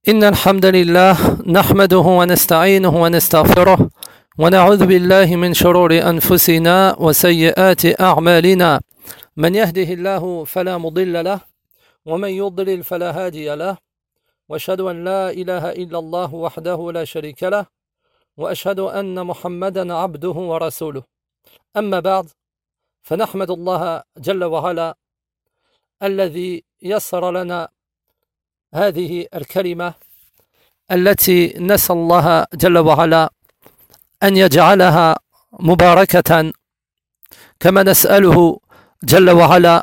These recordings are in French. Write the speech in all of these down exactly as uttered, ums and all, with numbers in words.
إن الحمد لله نحمده ونستعينه ونستغفره ونعوذ بالله من شرور أنفسنا وسيئات أعمالنا من يهده الله فلا مضل له ومن يضلل فلا هادي له وأشهد أن لا إله إلا الله وحده لا شريك له وأشهد أن محمدا عبده ورسوله أما بعد فنحمد الله جل وعلا الذي يسر لنا هذه الكلمة التي نسأل الله جل وعلا أن يجعلها مباركة كما نسأله جل وعلا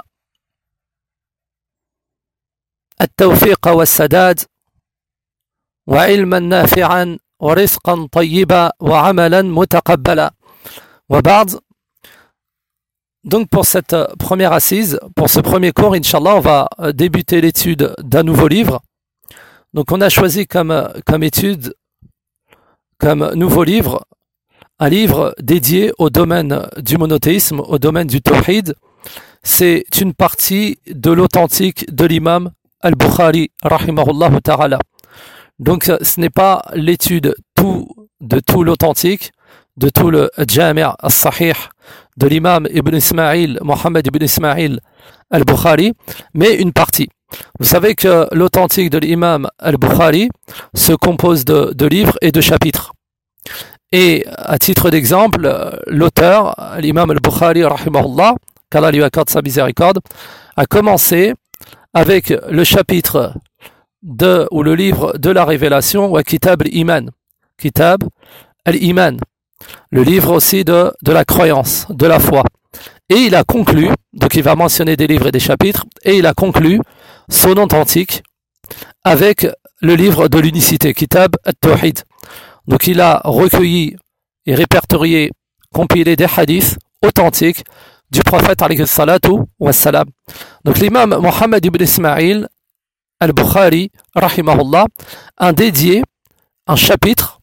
التوفيق والسداد وعلما نافعا ورزقا طيبا وعملا متقبلا وبعد. Donc pour cette première assise, pour ce premier cours, Inch'Allah, on va débuter l'étude d'un nouveau livre. Donc on a choisi comme, comme étude, comme nouveau livre, un livre dédié au domaine du monothéisme, au domaine du tawhid. C'est une partie de l'authentique de l'imam al-Bukhari, rahimahullah ta'ala. Donc ce n'est pas l'étude tout, de tout l'authentique, de tout le Jami' al-Sahih de l'imam Ibn Ismaïl, Mohammed Ibn Ismaïl al-Bukhari, mais une partie. Vous savez que l'authentique de l'imam al-Bukhari se compose de, de livres et de chapitres. Et à titre d'exemple, l'auteur, l'imam al-Bukhari, rahimahullah, qu'Allah lui accorde sa miséricorde, a commencé avec le chapitre de, ou le livre de la révélation, ou Kitab al-Iman. Kitab al-Iman. Le livre aussi de, de la croyance, de la foi. Et il a conclu, donc il va mentionner des livres et des chapitres, et il a conclu son authentique avec le livre de l'unicité, Kitab al-Tawhid. Donc il a recueilli et répertorié, compilé des hadiths authentiques du prophète alayhi salatu wassalam. Donc l'imam Mohammed ibn Ismaïl al-Bukhari, rahimahullah, a dédié un chapitre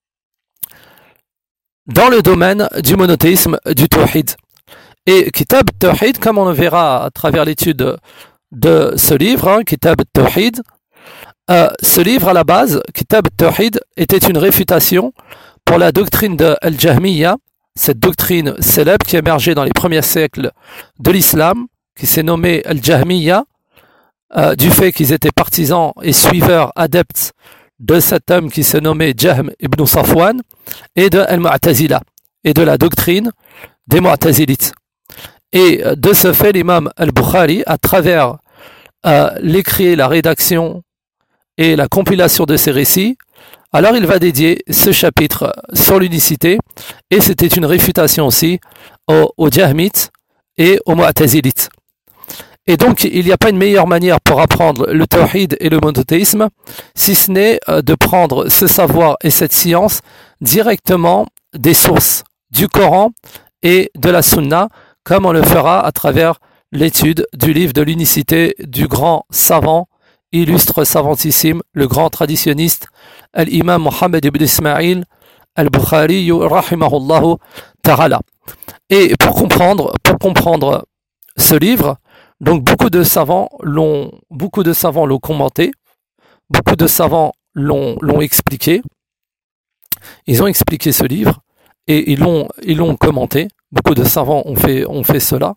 dans le domaine du monothéisme du tawhid. Et Kitab al-Tawhid, comme on le verra à travers l'étude de ce livre, hein, Kitab al-Tawhid, euh, ce livre à la base, Kitab al-Tawhid, était une réfutation pour la doctrine de Al-Jahmiyya, cette doctrine célèbre qui émergeait dans les premiers siècles de l'islam, qui s'est nommée Al-Jahmiyya, euh, du fait qu'ils étaient partisans et suiveurs adeptes de cet homme qui se nommait Jahm ibn Safwan, et de Al-Mu'tazila, et de la doctrine des Mu'tazilites. Et de ce fait, l'imam al-Bukhari, à travers euh, l'écrit, la rédaction et la compilation de ces récits, alors il va dédier ce chapitre sur l'unicité, et c'était une réfutation aussi aux, aux Jahmites et aux Mu'tazilites. Et donc, il n'y a pas une meilleure manière pour apprendre le tawhid et le monothéisme, si ce n'est de prendre ce savoir et cette science directement des sources du Coran et de la Sunna, comme on le fera à travers l'étude du livre de l'unicité du grand savant, illustre savantissime, le grand traditionniste, al-imam Mohammed ibn Ismaïl al-Bukhari, rahimahullahu ta'ala. Et pour comprendre, pour comprendre ce livre, donc beaucoup de savants l'ont, beaucoup de savants l'ont commenté, beaucoup de savants l'ont, l'ont expliqué. Ils ont expliqué ce livre et ils l'ont, ils l'ont commenté. Beaucoup de savants ont fait, ont fait cela.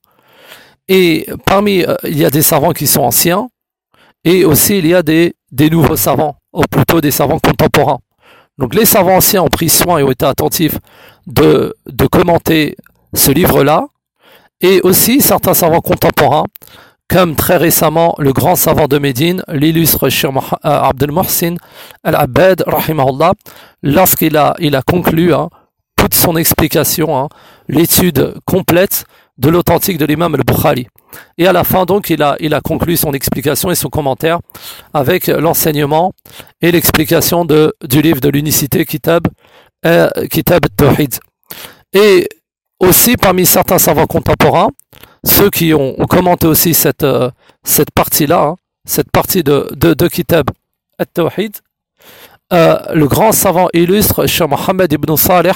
Et parmi, euh, il y a des savants qui sont anciens et aussi il y a des, des nouveaux savants, ou plutôt des savants contemporains. Donc les savants anciens ont pris soin et ont été attentifs de, de commenter ce livre-là. Et aussi certains savants contemporains, comme très récemment le grand savant de Médine, l'illustre Cheikh Abdel Mohsin al-Abbad, rahimahullah, lorsqu'il a, il a conclu hein, toute son explication, hein, l'étude complète de l'authentique de l'imam al-Bukhari. Et à la fin donc, il a, il a conclu son explication et son commentaire avec l'enseignement et l'explication de, du livre de l'unicité, Kitab, euh, Kitab al-Tawhid. Et aussi, parmi certains savants contemporains, ceux qui ont, ont commenté aussi cette, euh, cette partie-là, hein, cette partie de, de, de Kitab al-Tawhid, euh, le grand savant illustre, Cheikh Mohammed ibn Salih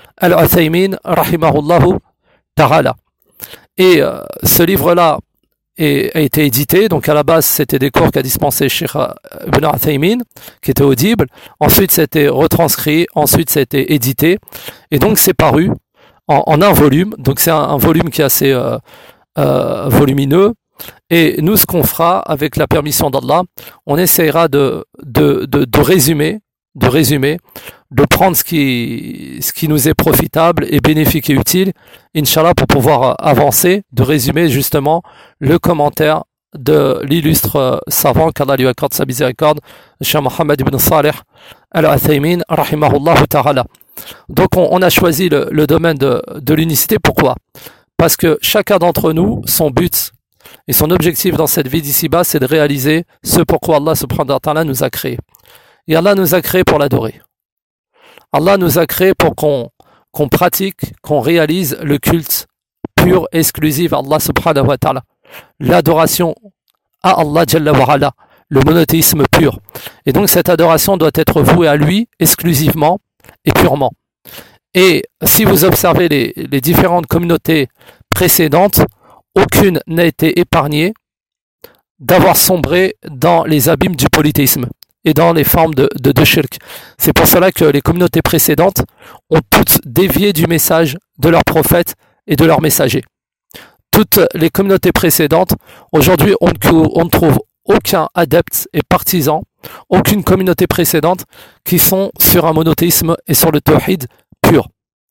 al-Uthaymin, rahimahullahu ta'ala. Et euh, ce livre-là et a été édité. Donc à la base, c'était des cours qu'a dispensé Cheikh Ibn Uthaymin, qui étaient audibles. Ensuite, c'était retranscrit. Ensuite, ça a été édité. Et donc, c'est paru en, en un volume. Donc, c'est un, un volume qui est assez euh, euh, volumineux. Et nous, ce qu'on fera, avec la permission d'Allah, on essaiera de, de, de, de résumer, de résumer, de prendre ce qui, ce qui nous est profitable et bénéfique et utile, Inch'Allah, pour pouvoir avancer, de résumer justement le commentaire de l'illustre savant, qu'Allah lui accorde sa miséricorde, Cheikh Mohammed ibn Salih al-Uthaymin, rahimahullah ta'ala. Donc, on, on a choisi le, le domaine de, de l'unicité. Pourquoi? Parce que chacun d'entre nous, son but et son objectif dans cette vie d'ici-bas, c'est de réaliser ce pourquoi Allah subhanahu wa ta'ala nous a créés. Et Allah nous a créés pour l'adorer. Allah nous a créés pour qu'on qu'on pratique, qu'on réalise le culte pur et exclusif à Allah subhanahu wa ta'ala. L'adoration à Allah jalla wa ala, le monothéisme pur. Et donc cette adoration doit être vouée à lui exclusivement et purement. Et si vous observez les, les différentes communautés précédentes, aucune n'a été épargnée d'avoir sombré dans les abîmes du polythéisme et dans les formes de, de, de shirk. C'est pour cela que les communautés précédentes ont toutes dévié du message de leurs prophètes et de leurs messagers. Toutes les communautés précédentes, aujourd'hui, on, on ne trouve aucun adepte et partisan, aucune communauté précédente qui sont sur un monothéisme et sur le tawhid pur.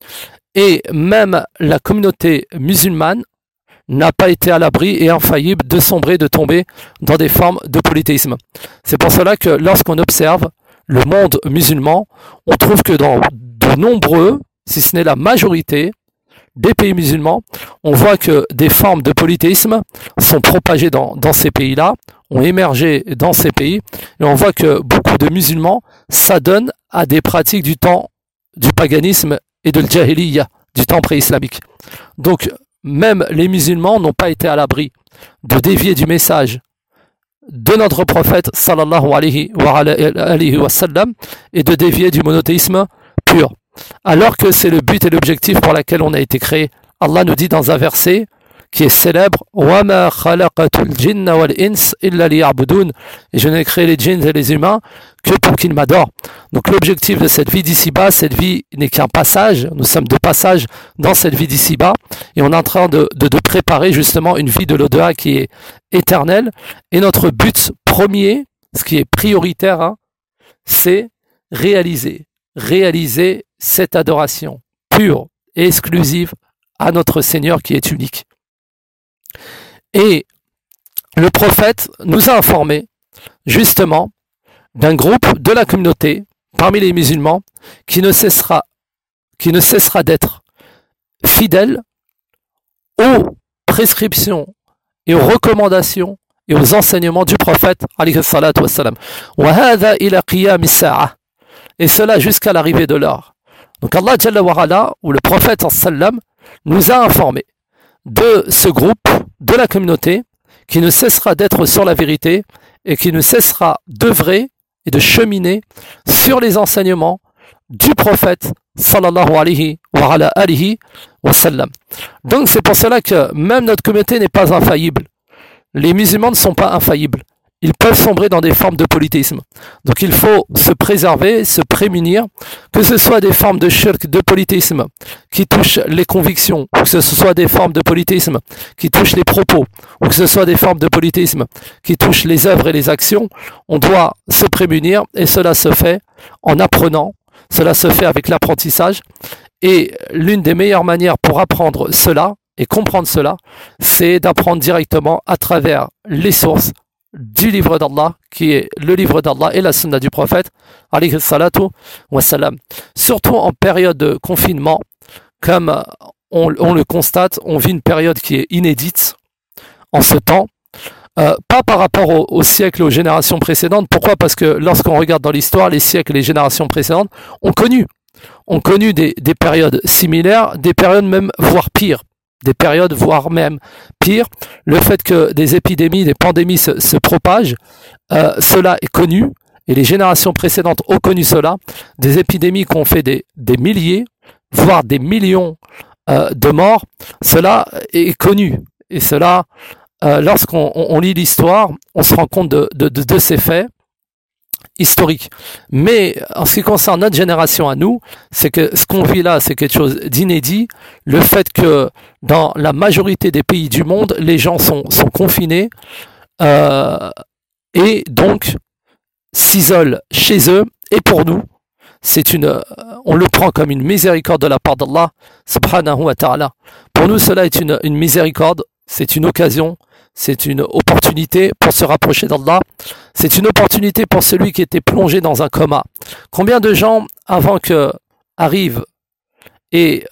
Et même la communauté musulmane n'a pas été à l'abri et infaillible de sombrer, de tomber dans des formes de polythéisme. C'est pour cela que lorsqu'on observe le monde musulman, on trouve que dans de nombreux, si ce n'est la majorité des pays musulmans, on voit que des formes de polythéisme sont propagées dans, dans ces pays-là, ont émergé dans ces pays, et on voit que beaucoup de musulmans s'adonnent à des pratiques du temps du paganisme et de l'jahiliya, du temps pré-islamique. Donc, même les musulmans n'ont pas été à l'abri de dévier du message de notre prophète sallallahu alayhi wa, alayhi wa sallam et de dévier du monothéisme pur. Alors que c'est le but et l'objectif pour lequel on a été créé. Allah nous dit dans un verset qui est célèbre, وَمَا خَلَقَتُ الْجِنَّ وَالْإِنسِ إِلَّا لِيَعْبُدُونَ, et je n'ai créé les djinns et les humains que pour qu'ils m'adorent. Donc l'objectif de cette vie d'ici-bas, cette vie n'est qu'un passage, nous sommes de passage dans cette vie d'ici-bas, et on est en train de, de, de préparer justement une vie de l'au-delà qui est éternelle, et notre but premier, ce qui est prioritaire, hein, c'est réaliser, réaliser cette adoration pure et exclusive à notre Seigneur qui est unique. Et le prophète nous a informé justement d'un groupe de la communauté parmi les musulmans qui ne cessera, qui ne cessera d'être fidèle aux prescriptions et aux recommandations et aux enseignements du prophète alayhi salatu wassalam. Wa hadha ila qiyam as-sa'a, et cela jusqu'à l'arrivée de l'heure. Donc Allah Jalla wa Ala, ou le prophète sallam, nous a informé de ce groupe, de la communauté, qui ne cessera d'être sur la vérité et qui ne cessera d'œuvrer et de cheminer sur les enseignements du prophète sallallahu alayhi wa ala alihi wa sallam. Donc c'est pour cela que même notre communauté n'est pas infaillible. Les musulmans ne sont pas infaillibles. Ils peuvent sombrer dans des formes de polythéisme. Donc il faut se préserver, se prémunir, que ce soit des formes de shirk, de polythéisme qui touchent les convictions, ou que ce soit des formes de polythéisme qui touchent les propos, ou que ce soit des formes de polythéisme qui touchent les œuvres et les actions. On doit se prémunir, et cela se fait en apprenant, cela se fait avec l'apprentissage. Et l'une des meilleures manières pour apprendre cela et comprendre cela, c'est d'apprendre directement à travers les sources du livre d'Allah, qui est le livre d'Allah et la sunna du prophète, alayhi salatu wassalam. Surtout en période de confinement, comme on, on le constate, on vit une période qui est inédite en ce temps, euh, pas par rapport au, au siècle et aux générations précédentes. Pourquoi? Parce que lorsqu'on regarde dans l'histoire, les siècles et les générations précédentes ont connu, ont connu des, des périodes similaires, des périodes même voire pires. Des périodes, voire même pire, le fait que des épidémies, des pandémies se, se propagent, euh, cela est connu, et les générations précédentes ont connu cela, des épidémies qui ont fait des, des milliers, voire des millions euh, de morts, cela est connu, et cela euh, lorsqu'on on, on lit l'histoire, on se rend compte de, de, de, de ces faits historique. Mais en ce qui concerne notre génération à nous, c'est que ce qu'on vit là, c'est quelque chose d'inédit. Le fait que dans la majorité des pays du monde, les gens sont, sont confinés euh, et donc s'isolent chez eux. Et pour nous, c'est une, on le prend comme une miséricorde de la part d'Allah, subhanahu wa ta'ala. Pour nous, cela est une, une miséricorde, c'est une occasion. C'est une opportunité pour se rapprocher d'Allah. C'est une opportunité pour celui qui était plongé dans un coma. Combien de gens, avant que arrive et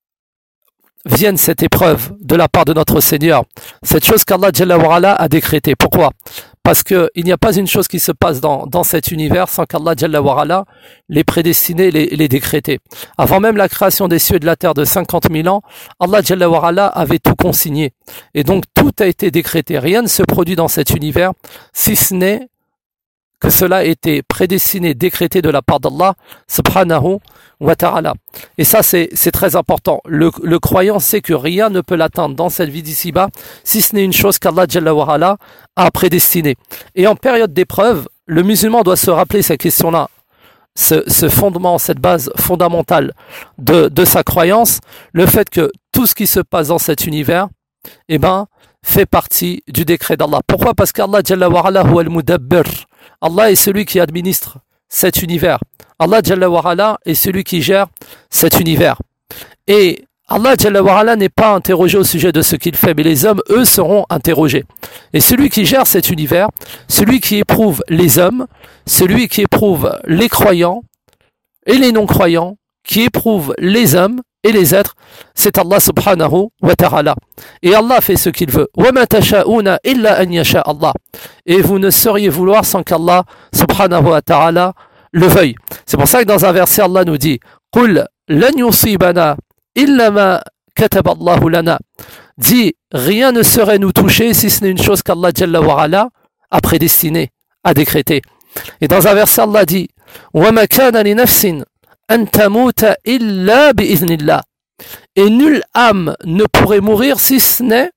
vienne cette épreuve de la part de notre Seigneur, cette chose qu'Allah Jalla wa Ala a décrétée. Pourquoi ? Parce qu'il n'y a pas une chose qui se passe dans, dans cet univers sans qu'Allah Jalla wa Ala les prédestiner, les, les décréter. Avant même la création des cieux et de la terre de cinquante mille ans, Allah Jalla wa Ala avait tout consigné. Et donc tout a été décrété. Rien ne se produit dans cet univers si ce n'est que cela a été prédestiné, décrété de la part d'Allah subhanahu wa ta'ala. Et ça, c'est, c'est très important. Le, le croyant sait que rien ne peut l'atteindre dans cette vie d'ici-bas, si ce n'est une chose qu'Allah Jalla wa Ala a prédestinée. Et en période d'épreuve, le musulman doit se rappeler cette question-là, ce, ce fondement, cette base fondamentale de, de sa croyance, le fait que tout ce qui se passe dans cet univers, eh ben, fait partie du décret d'Allah. Pourquoi ? Parce qu'Allah Jalla wa Ala huwa al-mudabbir. Allah est celui qui administre cet univers. Allah Jalla wa Ala est celui qui gère cet univers. Et Allah Jalla wa Ala n'est pas interrogé au sujet de ce qu'il fait, mais les hommes, eux, seront interrogés. Et celui qui gère cet univers, celui qui éprouve les hommes, celui qui éprouve les croyants et les non-croyants, qui éprouve les hommes et les êtres, c'est Allah subhanahu wa ta'ala. Et Allah fait ce qu'il veut. وَمَا تَشَاءُونَ إِلَّا أَنْ يَشَاءَ Allah. Et vous ne sauriez vouloir sans qu'Allah subhanahu wa ta'ala le veuille. C'est pour ça que dans un verset, Allah nous dit قُلْ لَنْ يُصِيبَنَا إِلَّا مَا كَتَبَ اللَّهُ لَنَا. Dit, rien ne saurait nous toucher si ce n'est une chose qu'Allah Jalla wa Ala a prédestiné, a décrété. Et dans un verset, Allah dit وَمَا كَانَ لِنَفْسٍ أَن تَمُوتَ إِلَّا بِإِذْنِ اللَّهِ. Et nulle âme ne pourrait mourir si ce n'est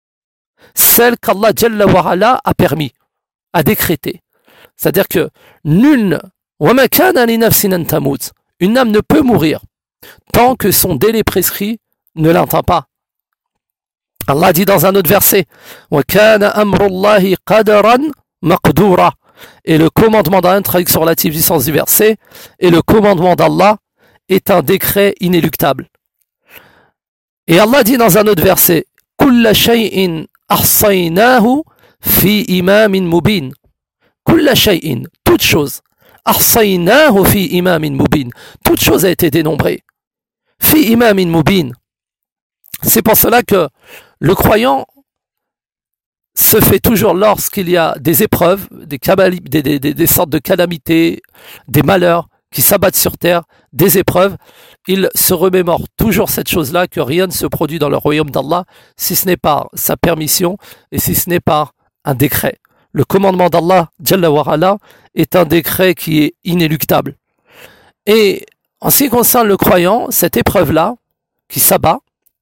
celle qu'Allah Jalla wa Ala a permis, a décrété. C'est-à-dire que nul, وَمَا كَانَ لِنَفْسٍ أَن تَمُوتَ. Une âme ne peut mourir tant que son délai prescrit ne l'atteint pas. Allah dit dans un autre verset وَكَانَ أَمْرُ اللَّهِ قَدَرًا مَقْدُورًا. Et le commandement d'Allah, traduction relative du sens du verset, et le commandement d'Allah est un décret inéluctable. Et Allah dit dans un autre verset كُلَّ شَيْءٍ أَحْصَيْنَاهُ فِي إِمَامٍ مُبِينٍ. كُلَّ شَيْءٍ, toute chose, أَحْصَيْنَاهُ فِي إِمَامٍ مُبِينٍ. Toute chose a été dénombrée. فِي إِمَامٍ مُبِينٍ. C'est pour cela que le croyant se fait toujours lorsqu'il y a des épreuves, des, cabali- des, des, des, des sortes de calamités, des malheurs qui s'abattent sur terre, des épreuves, il se remémore toujours cette chose-là, que rien ne se produit dans le royaume d'Allah si ce n'est par sa permission et si ce n'est par un décret. Le commandement d'Allah, Jalla wa Ala, est un décret qui est inéluctable. Et en ce qui concerne le croyant, cette épreuve-là, qui s'abat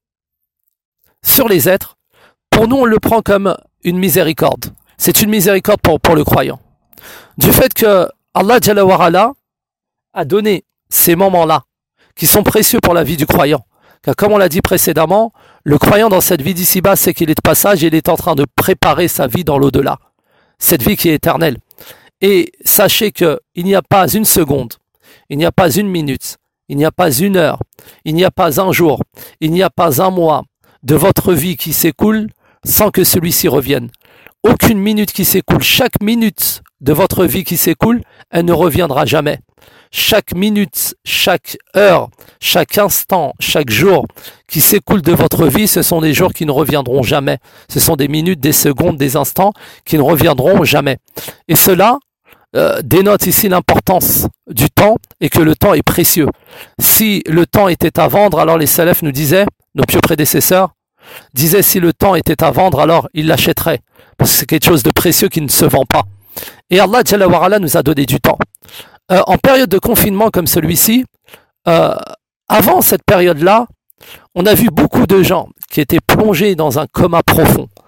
sur les êtres, pour nous on le prend comme une miséricorde. C'est une miséricorde pour, pour le croyant. Du fait que Allah Jalla wa Ala a donné ces moments-là, qui sont précieux pour la vie du croyant. Car comme on l'a dit précédemment, le croyant dans cette vie d'ici-bas, c'est qu'il est de passage et il est en train de préparer sa vie dans l'au-delà. Cette vie qui est éternelle. Et sachez qu'il n'y a pas une seconde, il n'y a pas une minute, il n'y a pas une heure, il n'y a pas un jour, il n'y a pas un mois de votre vie qui s'écoule sans que celui-ci revienne. Aucune minute qui s'écoule, chaque minute de votre vie qui s'écoule, elle ne reviendra jamais. Chaque minute, chaque heure, chaque instant, chaque jour qui s'écoule de votre vie, ce sont des jours qui ne reviendront jamais. Ce sont des minutes, des secondes, des instants qui ne reviendront jamais. Et cela euh, dénote ici l'importance du temps et que le temps est précieux. Si le temps était à vendre, alors les salafs nous disaient, nos pieux prédécesseurs, disaient si le temps était à vendre, alors ils l'achèteraient. Parce que c'est quelque chose de précieux qui ne se vend pas. Et Allah Jalla wa Ala nous a donné du temps. Euh, en période de confinement comme celui-ci, euh, avant cette période-là, on a vu beaucoup de gens qui étaient plongés dans un coma profond.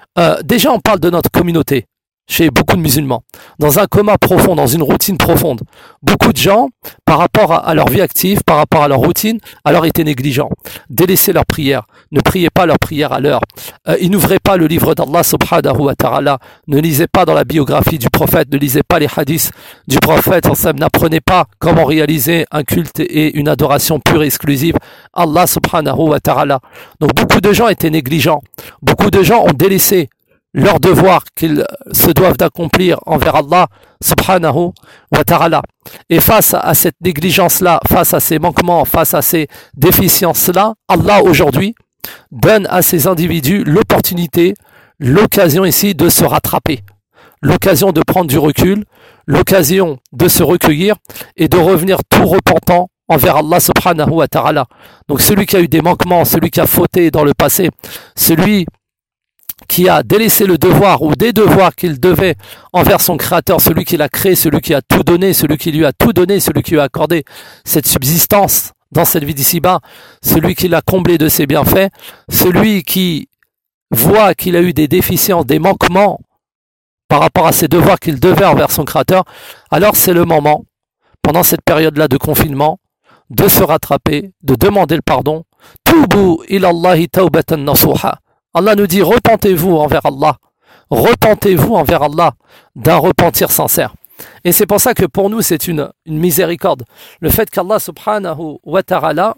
Euh, déjà, on parle de notre communauté, chez beaucoup de musulmans, dans un coma profond, dans une routine profonde. Beaucoup de gens, par rapport à, à leur vie active, par rapport à leur routine, alors étaient négligents, délaissaient leur prière, ne priaient pas leur prière à l'heure, euh, ils n'ouvraient pas le livre d'Allah subhanahu wa ta'ala, ne lisaient pas dans la biographie du prophète, ne lisaient pas les hadiths du prophète, n'apprenaient pas comment réaliser un culte et une adoration pure et exclusive Allah subhanahu wa ta'ala. Donc beaucoup de gens étaient négligents, beaucoup de gens ont délaissé leur devoir qu'ils se doivent d'accomplir envers Allah subhanahu wa ta'ala. Et face à cette négligence-là, face à ces manquements, face à ces déficiences-là, Allah aujourd'hui donne à ces individus l'opportunité, l'occasion ici de se rattraper, l'occasion de prendre du recul, l'occasion de se recueillir et de revenir tout repentant envers Allah subhanahu wa ta'ala. Donc celui qui a eu des manquements, celui qui a fauté dans le passé, celui qui a délaissé le devoir ou des devoirs qu'il devait envers son créateur, celui qui l'a créé, celui qui a tout donné, celui qui lui a tout donné, celui qui lui a accordé cette subsistance dans cette vie d'ici-bas, celui qui l'a comblé de ses bienfaits, celui qui voit qu'il a eu des déficiences, des manquements par rapport à ses devoirs qu'il devait envers son créateur, alors c'est le moment, pendant cette période-là de confinement, de se rattraper, de demander le pardon. Tubu ilallahi tawbatan nasuha. Allah nous dit, repentez-vous envers Allah, repentez-vous envers Allah d'un repentir sincère. Et c'est pour ça que pour nous, c'est une, une miséricorde. Le fait qu'Allah subhanahu wa ta'ala,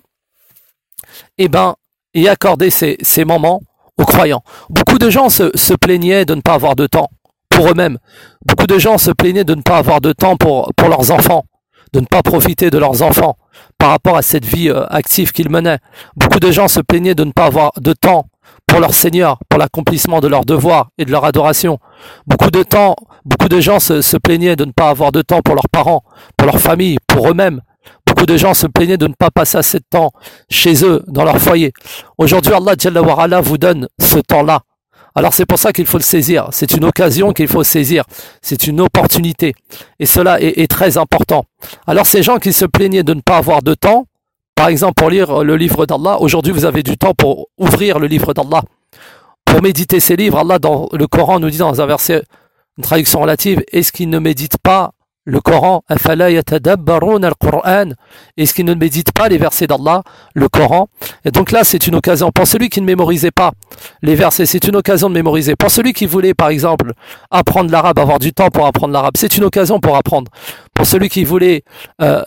eh ben, ait accordé ces, ces moments aux croyants. Beaucoup de gens se, se plaignaient de ne pas avoir de temps pour eux-mêmes. Beaucoup de gens se plaignaient de ne pas avoir de temps pour, pour leurs enfants, de ne pas profiter de leurs enfants par rapport à cette vie euh, active qu'ils menaient. Beaucoup de gens se plaignaient de ne pas avoir de temps pour leur Seigneur, pour l'accomplissement de leurs devoirs et de leur adoration. Beaucoup de temps, beaucoup de gens se, se plaignaient de ne pas avoir de temps pour leurs parents, pour leur famille, pour eux-mêmes. Beaucoup de gens se plaignaient de ne pas passer assez de temps chez eux, dans leur foyer. Aujourd'hui, Allah Jalla wa Ala vous donne ce temps-là. Alors c'est pour ça qu'il faut le saisir. C'est une occasion qu'il faut saisir. C'est une opportunité. Et cela est, est très important. Alors ces gens qui se plaignaient de ne pas avoir de temps, par exemple, pour lire le livre d'Allah, aujourd'hui vous avez du temps pour ouvrir le livre d'Allah, pour méditer ces livres. Allah dans le Coran nous dit dans un verset, une traduction relative, est-ce qu'ils ne méditent pas le Coran? Est-ce qu'ils ne méditent pas les versets d'Allah, le Coran? Et donc là c'est une occasion, pour celui qui ne mémorisait pas les versets, c'est une occasion de mémoriser. Pour celui qui voulait par exemple apprendre l'arabe, avoir du temps pour apprendre l'arabe, c'est une occasion pour apprendre. Pour celui qui voulait euh,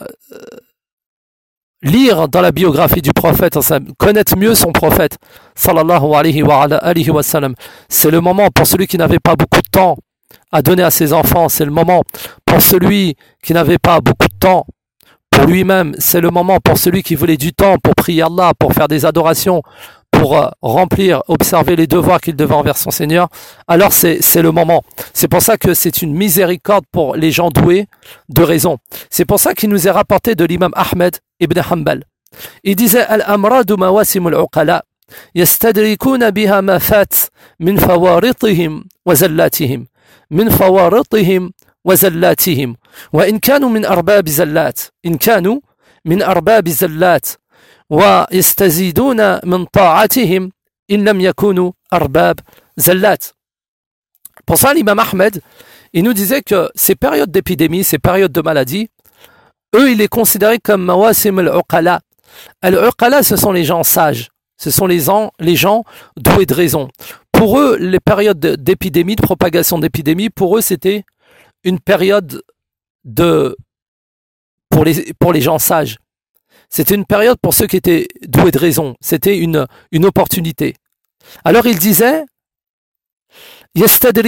lire dans la biographie du prophète, connaître mieux son prophète, sallallahu alayhi wa alayhi wa sallam, c'est le moment. Pour celui qui n'avait pas beaucoup de temps à donner à ses enfants, c'est le moment. Pour celui qui n'avait pas beaucoup de temps pour lui-même, c'est le moment. Pour celui qui voulait du temps pour prier Allah, pour faire des adorations, pour euh, remplir, observer les devoirs qu'il devait envers son Seigneur, alors c'est, c'est le moment. C'est pour ça que c'est une miséricorde pour les gens doués de raison. C'est pour ça qu'il nous est rapporté de l'imam Ahmed ibn Hanbal. Il disait « Al-amradu mawasim al-uqala, yastadrikuna biha ma fat min fawaritihim wa zallatihim, min fawaritihim wa zallatihim, wa in kanu min arbab zallat, in kanu min arbab zallat, ويستزيدون من طاعتهم إن لم يكونوا أرباب زلات. Pour ça, l'imam Ahmed, il nous disait que ces périodes d'épidémie, ces périodes de maladie, eux, il les considérait comme mawasim al-uqala. Al-uqala, ce sont les gens sages, ce sont les gens, les gens doués de raison. Pour eux, les périodes d'épidémie, de propagation d'épidémie, pour eux, c'était une période de pour les pour les gens sages. C'était une période pour ceux qui étaient doués de raison. C'était une, une opportunité. Alors il disait et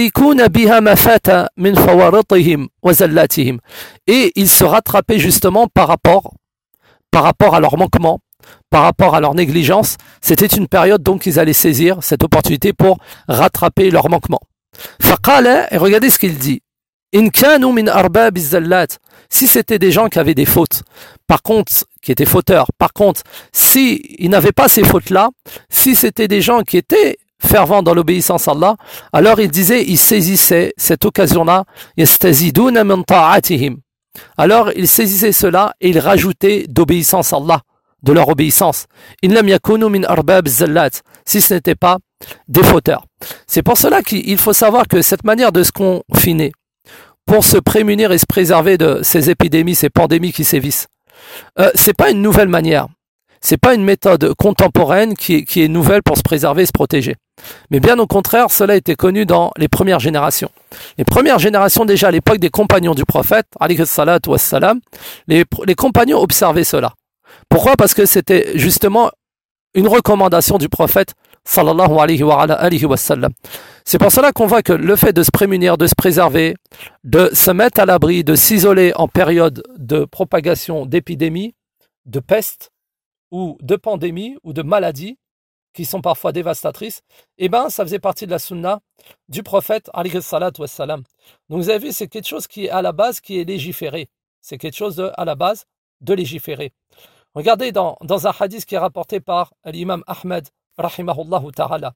ils se rattrapaient justement par rapport, par rapport à leur manquement, par rapport à leur négligence. C'était une période donc qu'ils allaient saisir cette opportunité pour rattraper leur manquement. Et regardez ce qu'il dit. In kanu min arbab zallat. Si c'était des gens qui avaient des fautes, par contre, qui étaient fauteurs, par contre, si ils n'avaient pas ces fautes-là, si c'était des gens qui étaient fervents dans l'obéissance à Allah, alors il disait, ils saisissaient cette occasion-là, yastaziduna min ta'atihim. Alors ils saisissaient cela et ils rajoutaient d'obéissance à Allah, de leur obéissance. In lam yakunu min arbab zallat. Si ce n'était pas des fauteurs. C'est pour cela qu'il faut savoir que cette manière de se confiner pour se prémunir et se préserver de ces épidémies, ces pandémies qui sévissent, euh, c'est pas une nouvelle manière. C'est pas une méthode contemporaine qui est, qui est nouvelle pour se préserver et se protéger. Mais bien au contraire, cela était connu dans les premières générations. Les premières générations, déjà à l'époque des compagnons du prophète, alayhi salatu wassalam, les, les compagnons observaient cela. Pourquoi? Parce que c'était justement une recommandation du prophète, sallallahu alayhi wa alayhi wa sallam. C'est pour cela qu'on voit que le fait de se prémunir, de se préserver, de se mettre à l'abri, de s'isoler en période de propagation d'épidémies, de peste, ou de pandémies, ou de maladies, qui sont parfois dévastatrices, eh bien, ça faisait partie de la sunna du prophète, alayhi salatu wassalam. Donc, vous avez vu, c'est quelque chose qui est à la base, qui est légiféré. C'est quelque chose de, à la base de légiférer. Regardez dans, dans un hadith qui est rapporté par l'imam Ahmed, rahimahullah ta'ala.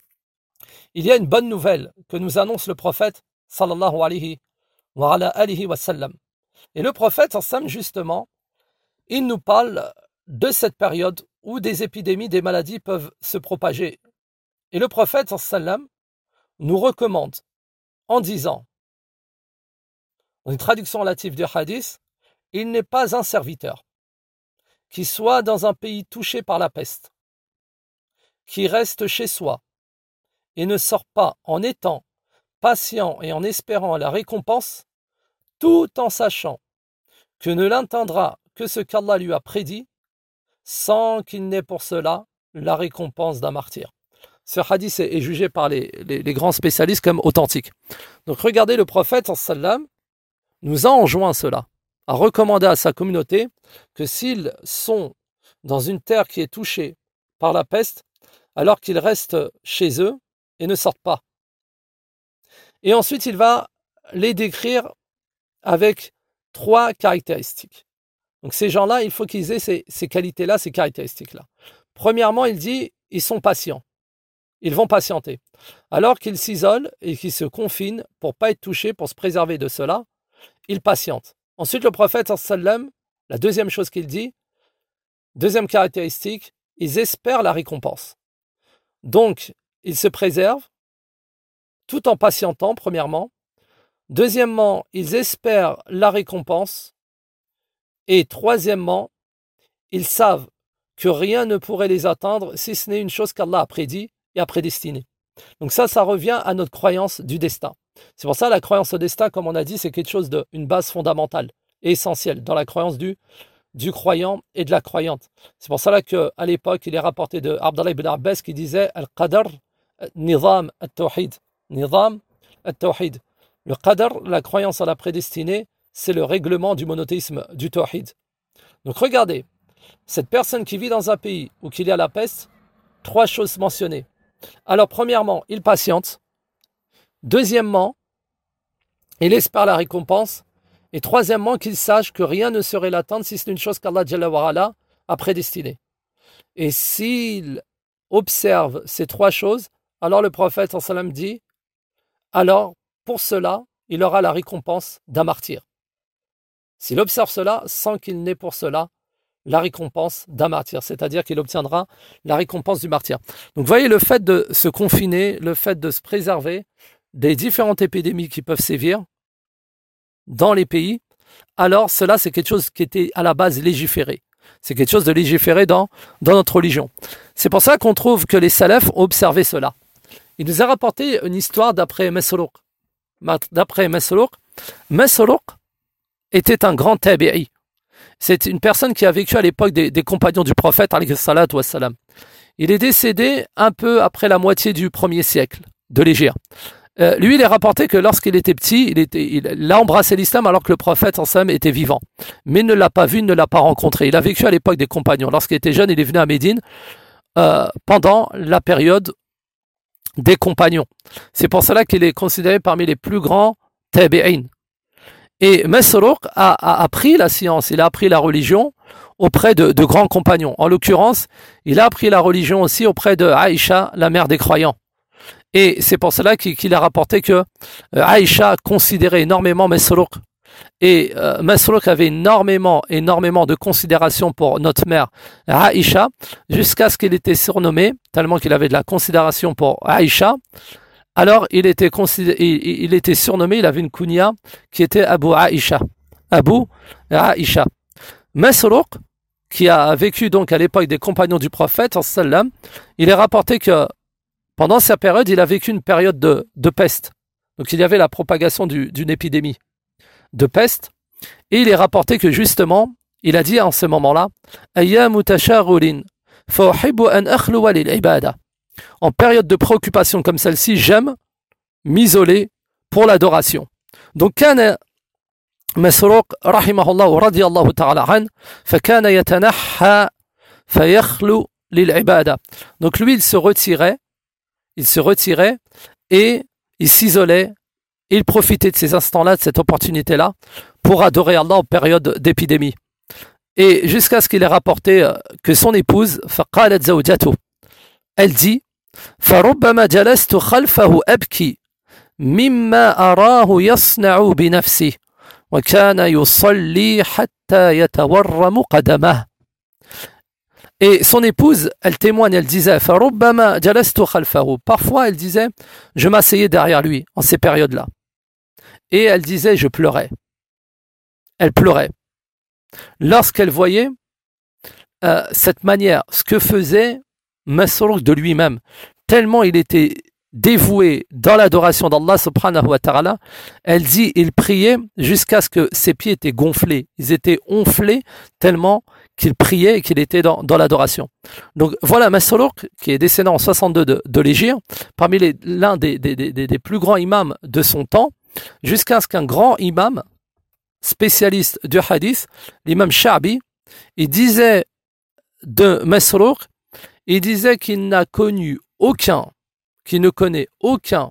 Il y a une bonne nouvelle que nous annonce le prophète, sallallahu alayhi wa ala alihi wa sallam. Et le prophète, sallam, justement, il nous parle de cette période où des épidémies, des maladies peuvent se propager. Et le prophète, sallam, nous recommande en disant, dans une traduction relative du hadith, il n'est pas un serviteur qui soit dans un pays touché par la peste, qui reste chez soi et ne sort pas en étant patient et en espérant la récompense, tout en sachant que ne l'atteindra que ce qu'Allah lui a prédit, sans qu'il n'ait pour cela la récompense d'un martyr. Ce hadith est jugé par les, les, les grands spécialistes comme authentique. Donc regardez, le prophète sallam nous a enjoint cela, a recommandé à sa communauté que s'ils sont dans une terre qui est touchée par la peste, alors qu'ils restent chez eux et ne sortent pas. Et ensuite, il va les décrire avec trois caractéristiques. Donc ces gens-là, il faut qu'ils aient ces, ces qualités-là, ces caractéristiques-là. Premièrement, il dit, ils sont patients. Ils vont patienter. Alors qu'ils s'isolent et qu'ils se confinent pour ne pas être touchés, pour se préserver de cela, ils patientent. Ensuite, le prophète, sallam, la deuxième chose qu'il dit, deuxième caractéristique, ils espèrent la récompense. Donc, ils se préservent tout en patientant, premièrement. Deuxièmement, ils espèrent la récompense. Et troisièmement, ils savent que rien ne pourrait les atteindre si ce n'est une chose qu'Allah a prédit et a prédestiné. Donc ça, ça revient à notre croyance du destin. C'est pour ça la croyance au destin, comme on a dit, c'est quelque chose de, une base fondamentale et essentielle dans la croyance du, du croyant et de la croyante. C'est pour cela qu'à l'époque, il est rapporté de Abdallah ibn Abbas qui disait Al-Qadr, Nizam al-Tawhid. Nizam al-Tawhid. Le Qadr, la croyance à la prédestinée, c'est le règlement du monothéisme du Tawhid. Donc regardez, cette personne qui vit dans un pays où il y a la peste, trois choses mentionnées. Alors premièrement, il patiente. Deuxièmement, il espère la récompense. Et troisièmement, qu'il sache que rien ne serait l'atteindre si c'est une chose qu'Allah Jalla wa Ala a prédestinée. Et s'il observe ces trois choses, alors le prophète sallallahu alayhi wa sallam dit, alors pour cela, il aura la récompense d'un martyr. S'il observe cela sans qu'il n'ait pour cela la récompense d'un martyr, c'est-à-dire qu'il obtiendra la récompense du martyr. Donc vous voyez, le fait de se confiner, le fait de se préserver des différentes épidémies qui peuvent sévir dans les pays, alors cela c'est quelque chose qui était à la base légiféré. C'est quelque chose de légiféré dans, dans notre religion. C'est pour ça qu'on trouve que les salafs ont observé cela. Il nous a rapporté une histoire d'après Masruq. D'après Masruq, Masruq était un grand tabi'i. C'est une personne qui a vécu à l'époque des, des compagnons du prophète, alayhi salatu wassalam. Il est décédé un peu après la moitié du premier siècle de l'Hégire. Euh, lui, il est rapporté que lorsqu'il était petit, il, était, il, il a embrassé l'islam alors que le prophète sallam était vivant. Mais il ne l'a pas vu, il ne l'a pas rencontré. Il a vécu à l'époque des compagnons. Lorsqu'il était jeune, il est venu à Médine euh, pendant la période des compagnons. C'est pour cela qu'il est considéré parmi les plus grands tabi'in. Et Masruq a, a appris la science, il a appris la religion auprès de, de grands compagnons. En l'occurrence, il a appris la religion aussi auprès de Aïcha, la mère des croyants. Et c'est pour cela qu'il, qu'il a rapporté que Aïcha considérait énormément Masruq. Et euh, Masrouk avait énormément, énormément de considération pour notre mère Aïcha, jusqu'à ce qu'il était surnommé, tellement qu'il avait de la considération pour Aïcha. Alors il était, considé- il, il était surnommé, il avait une kunya qui était Abu Aïcha. Abu Aïcha. Masrouk, qui a vécu donc à l'époque des compagnons du prophète, sallam, il est rapporté que pendant sa période, il a vécu une période de, de peste. Donc il y avait la propagation du, d'une épidémie de peste. Et il est rapporté que justement, il a dit en ce moment-là, en période de préoccupation comme celle-ci, j'aime m'isoler pour l'adoration. Donc, كان مسروق رحمه الله رضي الله تعالى عنه فكان يتنحى فيخلو للعبادة. Donc lui, il se retirait, il se retirait et il s'isolait. Il profitait de ces instants-là, de cette opportunité-là, pour adorer Allah en période d'épidémie. Et jusqu'à ce qu'il ait rapporté que son épouse, فقالت زوجته, elle dit, فربما جلست خلفه أبكي مما أراه يصنع بنفسه وكان يصلي حتى يتورم قدمه. Et son épouse, elle témoigne, elle disait, فربما جلست خلفه. Parfois, elle disait, je m'asseyais derrière lui en ces périodes-là. Et elle disait, je pleurais. Elle pleurait. Lorsqu'elle voyait euh, cette manière, ce que faisait Masrouk de lui-même, tellement il était dévoué dans l'adoration d'Allah subhanahu wa ta'ala, elle dit, il priait jusqu'à ce que ses pieds étaient gonflés. Ils étaient onflés tellement qu'il priait et qu'il était dans, dans l'adoration. Donc voilà Masrouk, qui est décédé en soixante-deux de, de l'Hégire, parmi les, l'un des, des, des, des plus grands imams de son temps, jusqu'à ce qu'un grand imam, spécialiste du hadith, l'imam Sha'bi, il disait de Masrouk, il disait qu'il n'a connu aucun, qu'il ne connaît aucun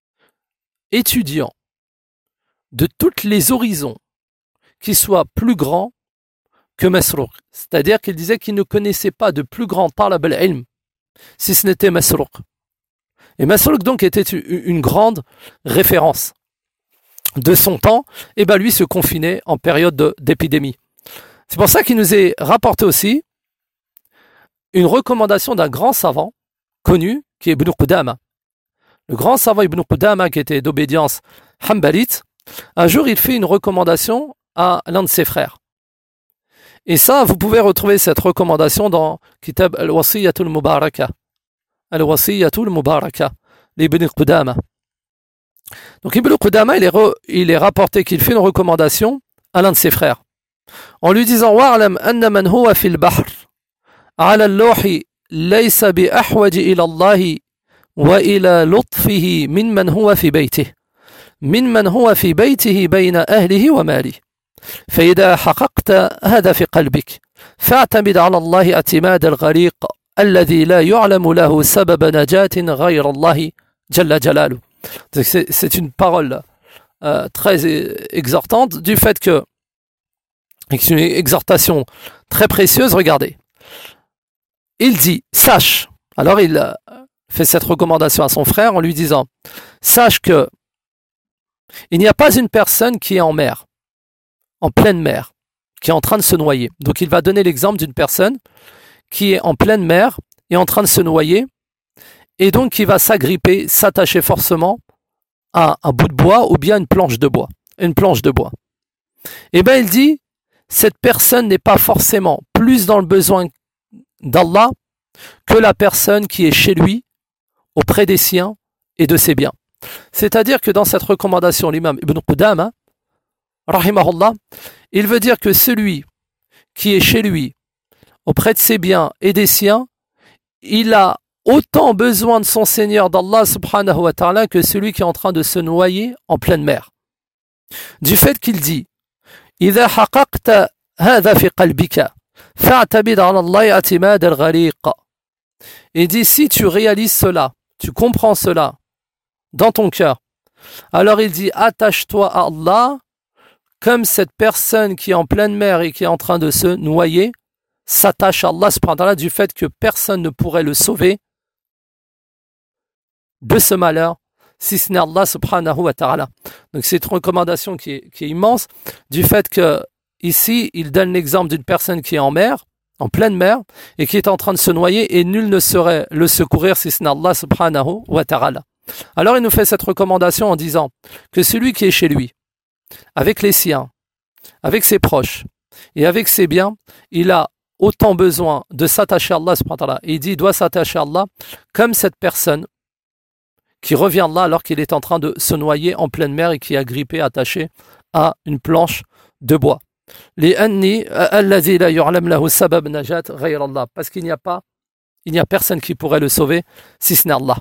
étudiant de toutes les horizons qui soit plus grand que Masrouk. C'est-à-dire qu'il disait qu'il ne connaissait pas de plus grand talab al-ilm si ce n'était Masrouk. Et Masrouk donc était une grande référence de son temps, et ben lui se confinait en période de, d'épidémie. C'est pour ça qu'il nous est rapporté aussi une recommandation d'un grand savant connu qui est Ibn Qudama. Le grand savant Ibn Qudama, qui était d'obédience hanbalite, un jour il fait une recommandation à l'un de ses frères. Et ça, vous pouvez retrouver cette recommandation dans Kitab al-Wasiyyatul Mubaraka. Al-Wasiyyatul Mubaraka, l'Ibn Qudama. Donc Ibn Qudama, il est, re, il est rapporté qu'il fait une recommandation à l'un de ses frères, en lui disant وَاعْلَمْ أَنَّ مَنْ هُوَ فِي الْبَحْرِ عَلَى اللَّوْحِ لَيْسَ بِأَحْوَجِ إِلَى اللَّهِ وَإِلَى لُطْفِهِ مِنْ مَنْ هُوَ في بيته من من هو في بيته بين أهله وماله فإذا حققت هذا في قلبك فاعتمد على الله اعتماد الغريق الذي لا يعلم له سبب نجاة غير الله جل جلاله. C'est, c'est une parole euh, très exhortante du fait que, c'est une exhortation très précieuse. Regardez, il dit, sache, alors il euh, fait cette recommandation à son frère en lui disant, sache que il n'y a pas une personne qui est en mer, en pleine mer, qui est en train de se noyer. Donc il va donner l'exemple d'une personne qui est en pleine mer et en train de se noyer, et donc qui va s'agripper, s'attacher forcément à un bout de bois ou bien une planche de bois. Une planche de bois. Et bien il dit, cette personne n'est pas forcément plus dans le besoin d'Allah que la personne qui est chez lui, auprès des siens et de ses biens. C'est-à-dire que dans cette recommandation, l'imam Ibn Qudama, rahimahullah, il veut dire que celui qui est chez lui, auprès de ses biens et des siens, il a autant besoin de son Seigneur d'Allah subhanahu wa ta'ala que celui qui est en train de se noyer en pleine mer. Du fait qu'il dit إذا حققت هذا في قلبك فاعتمد على الله اعتماد الغريق. Il dit si tu réalises cela, tu comprends cela dans ton cœur, alors il dit attache-toi à Allah comme cette personne qui est en pleine mer et qui est en train de se noyer s'attache à Allah subhanahu wa ta'ala, du fait que personne ne pourrait le sauver de ce malheur si ce n'est Allah subhanahu wa ta'ala. Donc c'est une recommandation qui est, qui est immense, du fait que ici, il donne l'exemple d'une personne qui est en mer, en pleine mer, et qui est en train de se noyer, et nul ne saurait le secourir si ce n'est Allah subhanahu wa ta'ala. Alors il nous fait cette recommandation en disant que celui qui est chez lui, avec les siens, avec ses proches, et avec ses biens, il a autant besoin de s'attacher à Allah subhanahu wa ta'ala. Il dit, il doit s'attacher à Allah comme cette personne qui revient là alors qu'il est en train de se noyer en pleine mer et qui est agrippé, attaché à une planche de bois. Parce qu'il n'y a pas, il n'y a personne qui pourrait le sauver si ce n'est Allah.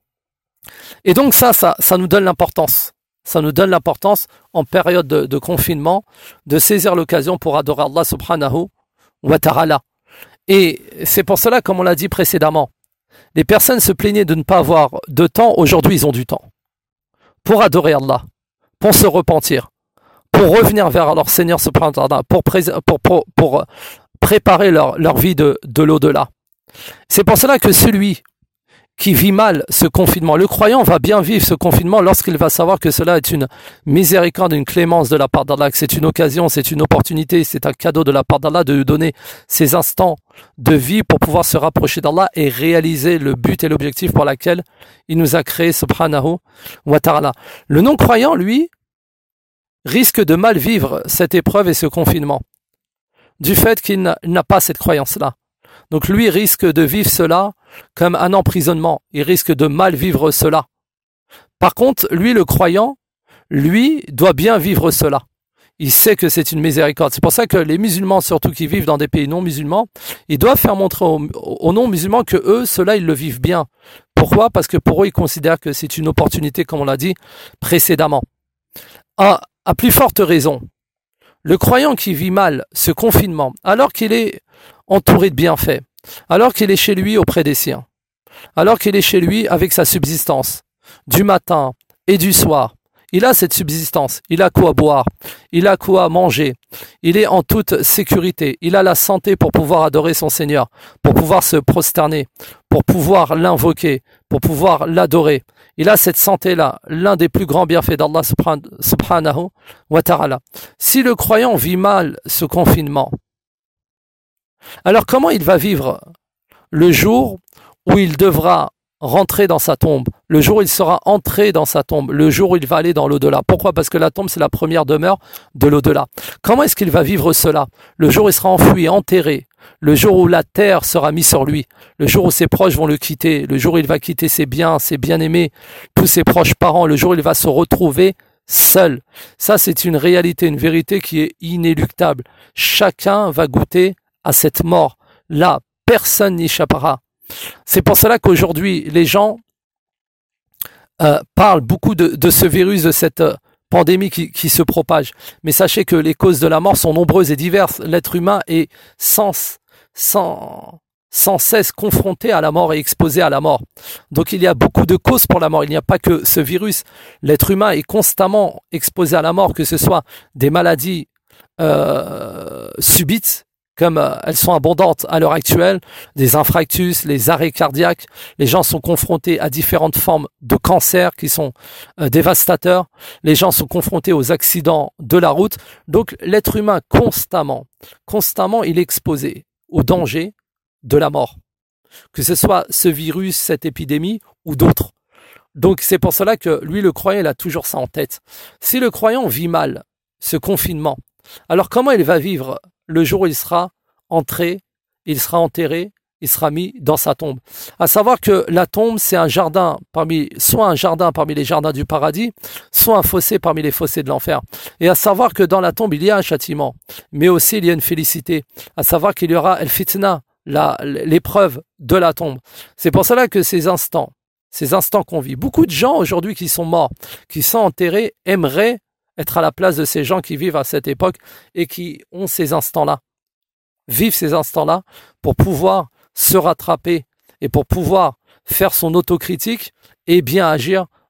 Et donc ça, ça, ça nous donne l'importance. Ça nous donne l'importance en période de, de confinement de saisir l'occasion pour adorer Allah subhanahu wa ta'ala. Et c'est pour cela, comme on l'a dit précédemment, les personnes se plaignaient de ne pas avoir de temps. Aujourd'hui, ils ont du temps pour adorer Allah, pour se repentir, pour revenir vers leur Seigneur subhanahu wa ta'ala, pour, pré- pour, pour, pour préparer leur, leur vie de, de l'au-delà. C'est pour cela que celui qui vit mal ce confinement, le croyant va bien vivre ce confinement lorsqu'il va savoir que cela est une miséricorde, une clémence de la part d'Allah, que c'est une occasion, c'est une opportunité, c'est un cadeau de la part d'Allah de lui donner ces instants de vie pour pouvoir se rapprocher d'Allah et réaliser le but et l'objectif pour lequel il nous a créé subhanahu wa ta'ala. Le non-croyant, lui, risque de mal vivre cette épreuve et ce confinement du fait qu'il n'a, n'a pas cette croyance-là. Donc lui risque de vivre cela comme un emprisonnement. Il risque de mal vivre cela. Par contre, lui, le croyant, lui, doit bien vivre cela. Il sait que c'est une miséricorde. C'est pour ça que les musulmans, surtout qui vivent dans des pays non musulmans, ils doivent faire montrer aux, aux non musulmans que eux, cela, ils le vivent bien. Pourquoi? Parce que pour eux, ils considèrent que c'est une opportunité, comme on l'a dit précédemment. À, à plus forte raison, le croyant qui vit mal ce confinement, alors qu'il est entouré de bienfaits, alors qu'il est chez lui auprès des siens, alors qu'il est chez lui avec sa subsistance, du matin et du soir, il a cette subsistance, il a quoi boire, il a quoi manger, il est en toute sécurité, il a la santé pour pouvoir adorer son Seigneur, pour pouvoir se prosterner, pour pouvoir l'invoquer, pour pouvoir l'adorer. Il a cette santé-là, l'un des plus grands bienfaits d'Allah subhanahu wa ta'ala. Si le croyant vit mal ce confinement, alors comment il va vivre le jour où il devra rentrer dans sa tombe, le jour où il sera entré dans sa tombe, le jour où il va aller dans l'au-delà? Pourquoi? Parce que la tombe, c'est la première demeure de l'au-delà. Comment est-ce qu'il va vivre cela? Le jour où il sera enfoui, enterré, le jour où la terre sera mise sur lui, le jour où ses proches vont le quitter, le jour où il va quitter ses biens, ses bien-aimés, tous ses proches parents, le jour où il va se retrouver seul. Ça, c'est une réalité, une vérité qui est inéluctable. Chacun va goûter à cette mort. Là, personne n'y échappera. C'est pour cela qu'aujourd'hui, les gens euh, parlent beaucoup de, de ce virus, de cette euh, pandémie qui, qui se propage. Mais sachez que les causes de la mort sont nombreuses et diverses. L'être humain est sans, sans, sans cesse confronté à la mort et exposé à la mort. Donc il y a beaucoup de causes pour la mort. Il n'y a pas que ce virus. L'être humain est constamment exposé à la mort, que ce soit des maladies euh, subites, comme euh, elles sont abondantes à l'heure actuelle, des infarctus, les arrêts cardiaques. Les gens sont confrontés à différentes formes de cancer qui sont euh, dévastateurs. Les gens sont confrontés aux accidents de la route. Donc l'être humain constamment, constamment, il est exposé au danger de la mort. Que ce soit ce virus, cette épidémie ou d'autres. Donc c'est pour cela que lui, le croyant, il a toujours ça en tête. Si le croyant vit mal ce confinement, alors comment il va vivre le jour où il sera entré, il sera enterré, il sera mis dans sa tombe? À savoir que la tombe, c'est un jardin parmi, soit un jardin parmi les jardins du paradis, soit un fossé parmi les fossés de l'enfer. Et à savoir que dans la tombe, il y a un châtiment, mais aussi il y a une félicité. À savoir qu'il y aura el fitna, la, l'épreuve de la tombe. C'est pour cela que ces instants, ces instants qu'on vit, beaucoup de gens aujourd'hui qui sont morts, qui sont enterrés, aimeraient être à la place de ces gens qui vivent à cette époque et qui ont ces instants-là, vivent ces instants-là pour pouvoir se rattraper et pour pouvoir faire son autocritique et bien agir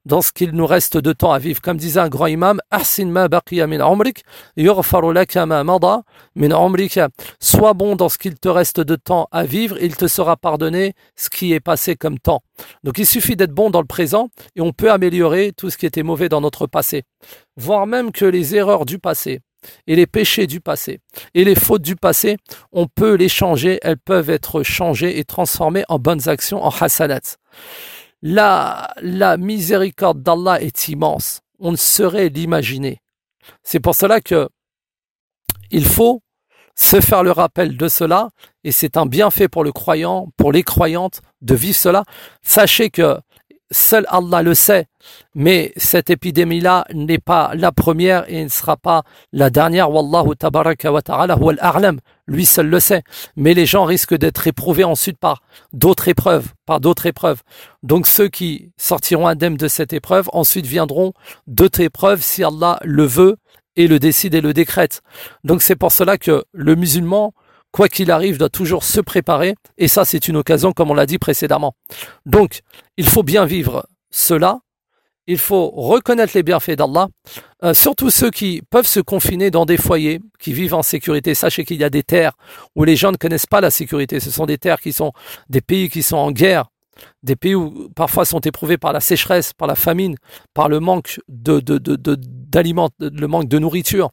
dans ce qu'il nous reste de temps à vivre. Comme disait un grand imam, Ahsin ma baqiya min umrik, yughfaru laka ma mada min umrika. Sois bon dans ce qu'il te reste de temps à vivre, il te sera pardonné ce qui est passé comme temps. Donc il suffit d'être bon dans le présent et on peut améliorer tout ce qui était mauvais dans notre passé. Voire même que les erreurs du passé et les péchés du passé et les fautes du passé, on peut les changer, elles peuvent être changées et transformées en bonnes actions, en hasanat. La, la miséricorde d'Allah est immense, on ne saurait l'imaginer. C'est pour cela que il faut se faire le rappel de cela, et c'est un bienfait pour le croyant, pour les croyantes, de vivre cela. Sachez que seul Allah le sait, mais cette épidémie-là n'est pas la première et ne sera pas la dernière. Wallahu tabaraka wa ta'ala huwa al-a'lam. Lui seul le sait. Mais les gens risquent d'être éprouvés ensuite par d'autres épreuves, par d'autres épreuves. Donc ceux qui sortiront indemnes de cette épreuve, ensuite viendront d'autres épreuves si Allah le veut et le décide et le décrète. Donc c'est pour cela que le musulman, quoi qu'il arrive, doit toujours se préparer. Et ça, c'est une occasion, comme on l'a dit précédemment. Donc, il faut bien vivre cela. Il faut reconnaître les bienfaits d'Allah. Euh, surtout ceux qui peuvent se confiner dans des foyers, qui vivent en sécurité. Sachez qu'il y a des terres où les gens ne connaissent pas la sécurité. Ce sont des terres qui sont des pays qui sont en guerre. Des pays où parfois sont éprouvés par la sécheresse, par la famine, par le manque de, de, de, de, d'aliments, le manque de nourriture.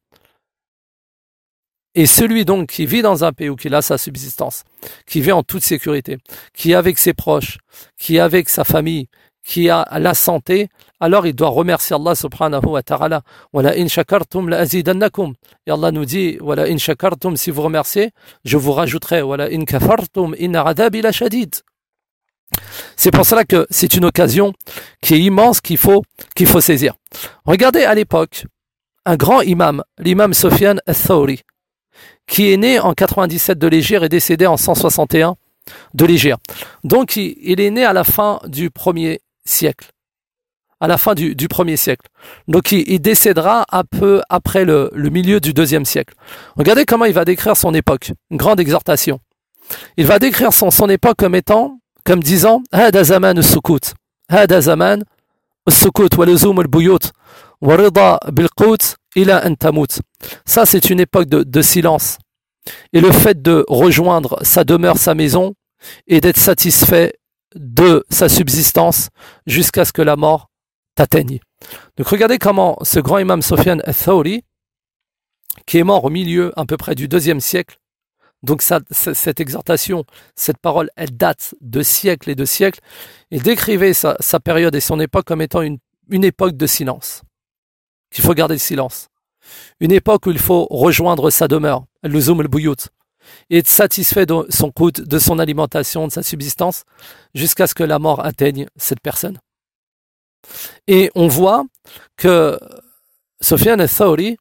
Et celui donc qui vit dans un pays où il a sa subsistance, qui vit en toute sécurité, qui est avec ses proches, qui est avec sa famille, qui a la santé, alors il doit remercier Allah subhanahu wa ta'ala. Wala in shakartum la azidannakum. Et Allah nous dit, wala in shakartum, si vous remerciez, je vous rajouterai. Wala in kafartum inna adabi la shadid. C'est pour cela que c'est une occasion qui est immense qu'il faut, qu'il faut saisir. Regardez à l'époque, un grand imam, l'imam Sufyan al-Thawri, qui est né en quatre-vingt-dix-sept de l'Hégire et décédé en cent soixante et un de l'Hégire. Donc il, il est né à la fin du premier siècle. À la fin du, du premier siècle. Donc il, il décédera un peu après le, le milieu du deuxième siècle. Regardez comment il va décrire son époque. Une grande exhortation. Il va décrire son, son époque comme étant, comme disant « Hada zaman al-sukut »« Hada zaman al-sukut wa luzum al-buyut wa rida bil-qut ila an tamut » Ça, c'est une époque de, de silence. Et le fait de rejoindre sa demeure, sa maison, et d'être satisfait de sa subsistance jusqu'à ce que la mort t'atteigne. Donc regardez comment ce grand imam Sufyan al-Thawri, qui est mort au milieu à peu près du deuxième siècle, donc ça, cette exhortation, cette parole, elle date de siècles et de siècles, et décrivait sa, sa période et son époque comme étant une, une époque de silence. Qu'il faut garder le silence. Une époque où il faut rejoindre sa demeure, al-luzum al-buyut, et être satisfait de son coût, de son alimentation, de sa subsistance, jusqu'à ce que la mort atteigne cette personne. Et on voit que Sufyan al-Thawri,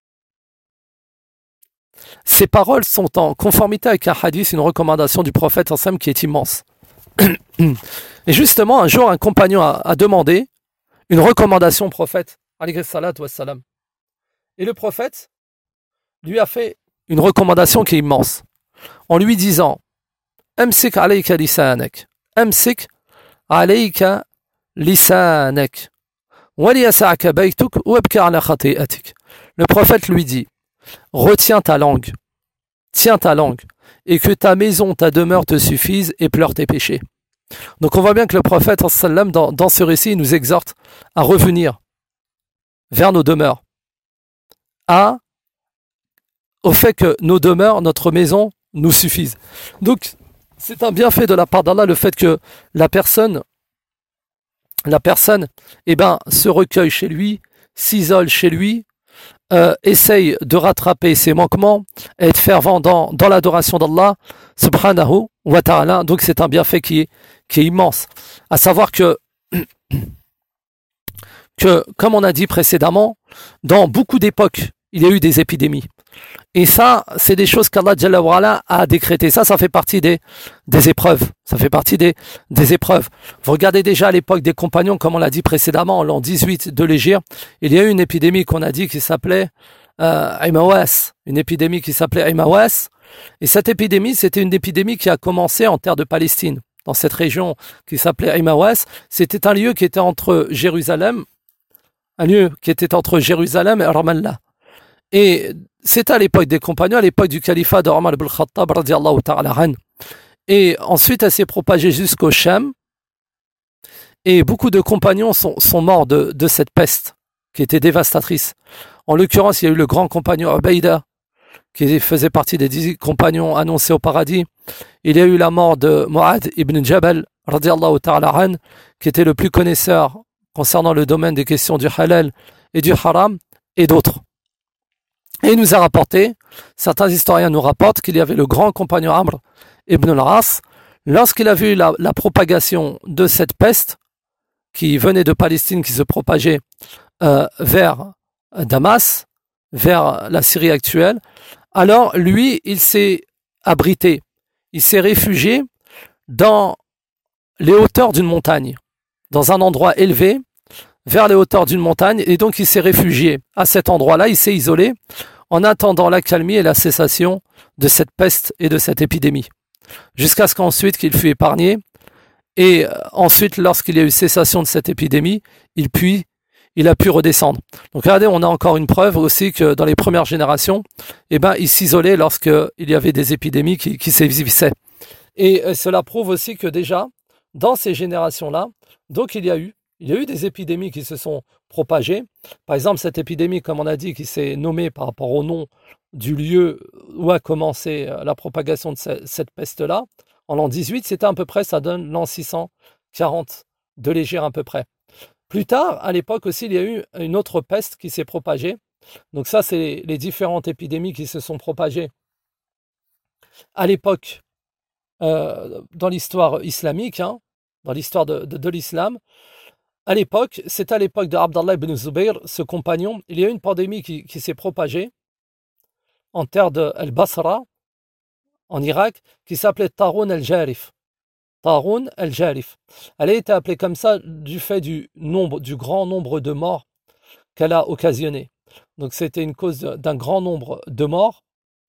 ses paroles sont en conformité avec un hadith, une recommandation du prophète ensemble qui est immense. Et justement, un jour, un compagnon a, a demandé une recommandation au prophète, alayhi salatu wassalam. Et le prophète lui a fait une recommandation qui est immense, en lui disant Amsik alayka lisanak, Amsik alayka lisanak, waliyasa'aka baytuk wabka ala khati'atik. Le prophète lui dit retiens ta langue, tiens ta langue, et que ta maison, ta demeure te suffise et pleure tes péchés. Donc on voit bien que le prophète dans, dans ce récit il nous exhorte à revenir vers nos demeures, à au fait que nos demeures, notre maison nous suffisent. Donc c'est un bienfait de la part d'Allah le fait que la personne la personne eh ben, se recueille chez lui, s'isole chez lui, euh, essaye de rattraper ses manquements, et être fervent dans, dans l'adoration d'Allah subhanahu wa ta'ala. Donc c'est un bienfait qui est, qui est immense. À savoir que que, comme on a dit précédemment, dans beaucoup d'époques, il y a eu des épidémies. Et ça, c'est des choses qu'Allah Jalla wa Ala a décrétées. Ça, ça fait partie des, des épreuves. Ça fait partie des, des épreuves. Vous regardez déjà à l'époque des compagnons, comme on l'a dit précédemment, en l'an dix-huit de l'Hégire, il y a eu une épidémie qu'on a dit qui s'appelait euh, Imawas. Une épidémie qui s'appelait Imawas. Et cette épidémie, c'était une épidémie qui a commencé en terre de Palestine. dans cette région qui s'appelait Imawas. C'était un lieu qui était entre Jérusalem, un lieu qui était entre Jérusalem et Ramallah. Et c'était à l'époque des compagnons, à l'époque du califat de Omar ibn Khattab, radiallahu ta'ala an. Et ensuite, elle s'est propagée jusqu'au Sham. Et beaucoup de compagnons sont, sont morts de, de cette peste qui était dévastatrice. En l'occurrence, il y a eu le grand compagnon Ubaïda, qui faisait partie des dix compagnons annoncés au paradis. Il y a eu la mort de Mu'adh ibn Jabal, radiallahu ta'ala an, qui était le plus connaisseur concernant le domaine des questions du halal et du haram, et d'autres. Et il nous a rapporté, certains historiens nous rapportent qu'il y avait le grand compagnon Amr ibn al-As, lorsqu'il a vu la, la propagation de cette peste qui venait de Palestine, qui se propageait euh, vers Damas, vers la Syrie actuelle, alors lui, il s'est abrité, il s'est réfugié dans les hauteurs d'une montagne, dans un endroit élevé, vers les hauteurs d'une montagne, et donc il s'est réfugié à cet endroit-là, il s'est isolé, en attendant l'accalmie et la cessation de cette peste et de cette épidémie, jusqu'à ce qu'ensuite qu'il fût épargné, et ensuite, lorsqu'il y a eu cessation de cette épidémie, il, puis, il a pu redescendre. Donc regardez, on a encore une preuve aussi que dans les premières générations, eh ben, il s'isolait lorsqu'il y avait des épidémies qui, qui sévissaient. Et cela prouve aussi que déjà, dans ces générations-là, donc il y a eu, il y a eu des épidémies qui se sont propagées. Par exemple, cette épidémie, comme on a dit, qui s'est nommée par rapport au nom du lieu où a commencé la propagation de cette peste-là, en l'an dix-huit, c'était à peu près, ça donne l'an six cent quarante de l'Hégire à peu près. Plus tard, à l'époque aussi, il y a eu une autre peste qui s'est propagée. Donc ça, c'est les différentes épidémies qui se sont propagées à l'époque euh, dans l'histoire islamique, hein, dans l'histoire de, de, de l'islam. À l'époque, c'est à l'époque de Abdallah ibn Zubayr, ce compagnon, il y a eu une pandémie qui, qui s'est propagée en terre de Al-Basra, en Irak, qui s'appelait Taroun al-Jarif. Taroun al-Jarif. Elle a été appelée comme ça du fait du nombre, du grand nombre de morts qu'elle a occasionné. Donc c'était une cause d'un grand nombre de morts.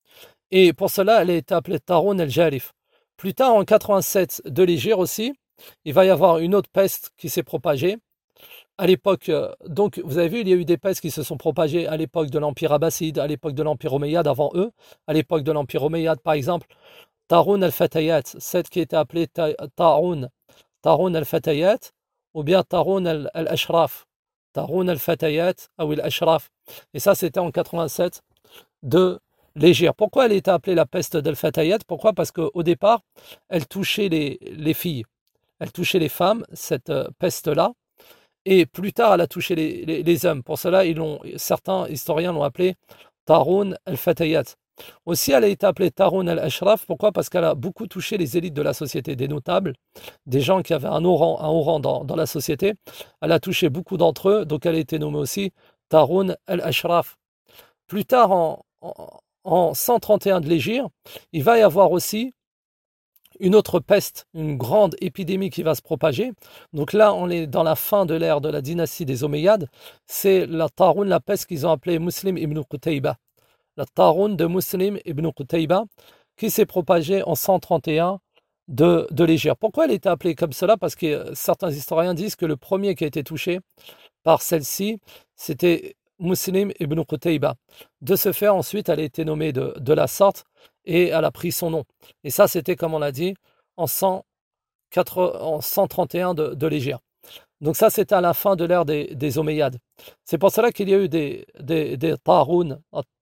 Et pour cela, elle a été appelée Taroun al-Jarif. Plus tard, en quatre-vingt-sept de l'Hégire aussi, il va y avoir une autre peste qui s'est propagée. À l'époque, donc vous avez vu, il y a eu des pestes qui se sont propagées à l'époque de l'Empire abbasside, à l'époque de l'Empire omeyyade avant eux. À l'époque de l'Empire omeyyade, par exemple, Taroun al-Fatayat, cette qui était appelée Taroun, Taroun al-Fatayat, ou bien Taroun al-Ashraf, Taroun al-Fatayat ou al-Ashraf. Et ça, c'était en quatre-vingt-sept de l'Hégire. Pourquoi elle était appelée la peste d'al-Fatayat? Pourquoi? Parce qu'au départ, elle touchait les, les filles, elle touchait les femmes, cette peste-là. Et plus tard, elle a touché les, les, les hommes. Pour cela, ils l'ont, certains historiens l'ont appelée Taroun al-Fatayat. Aussi, elle a été appelée Taroun al-Ashraf. Pourquoi? Parce qu'elle a beaucoup touché les élites de la société, des notables, des gens qui avaient un haut rang, un haut rang dans, dans la société. Elle a touché beaucoup d'entre eux, donc elle a été nommée aussi Taroun al-Ashraf. Plus tard, en, en, en cent trente et un de l'Hégire, il va y avoir aussi une autre peste, une grande épidémie qui va se propager. Donc là, on est dans la fin de l'ère de la dynastie des Omeyyades. C'est la Taroun, la peste qu'ils ont appelée Muslim ibn Qutayba. La Taroun de Muslim ibn Qutayba, qui s'est propagée en cent trente et un de, de l'Hégire. Pourquoi elle était appelée comme cela? Parce que certains historiens disent que le premier qui a été touché par celle-ci, c'était Muslim ibn Qutayba. De ce fait, ensuite, elle a été nommée de, de la sorte et elle a pris son nom. Et ça, c'était, comme on l'a dit, en, cent trente et un de, de l'Hégire. Donc ça, c'était à la fin de l'ère des, des Omeyyades. C'est pour cela qu'il y a eu des, des, des Taroun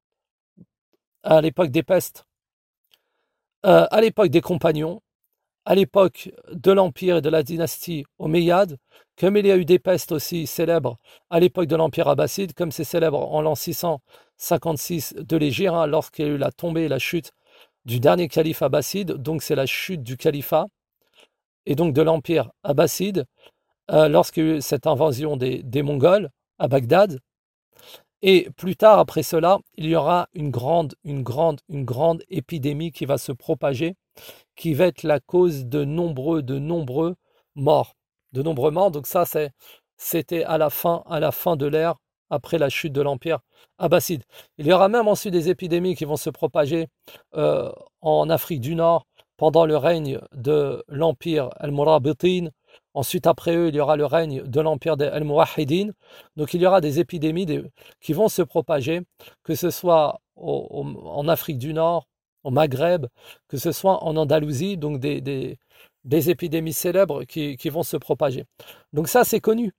à l'époque des pestes, euh, à l'époque des compagnons, à l'époque de l'Empire et de la dynastie Omeyyade, comme il y a eu des pestes aussi célèbres à l'époque de l'Empire abbasside, comme c'est célèbre en l'an six cent cinquante-six de l'Hégire, hein, lorsqu'il y a eu la tombée et la chute du dernier calife abbasside, donc c'est la chute du califat et donc de l'Empire abbasside, euh, lorsqu'il y a eu cette invasion des, des Mongols à Bagdad. Et plus tard, après cela, il y aura une grande, une grande, une grande épidémie qui va se propager, qui va être la cause de nombreux, de nombreux morts. De nombreux morts. Donc ça, c'est, c'était à la fin, à la fin de l'ère, après la chute de l'Empire abbasside. Il y aura même ensuite des épidémies qui vont se propager euh, en Afrique du Nord, pendant le règne de l'empire Al-Murabitin. Ensuite, après eux, il y aura le règne de l'empire des Al-Muwahhidin. Donc, il y aura des épidémies des, qui vont se propager, que ce soit au, au, en Afrique du Nord, au Maghreb, que ce soit en Andalousie, donc des, des, des épidémies célèbres qui, qui vont se propager. Donc ça, c'est connu.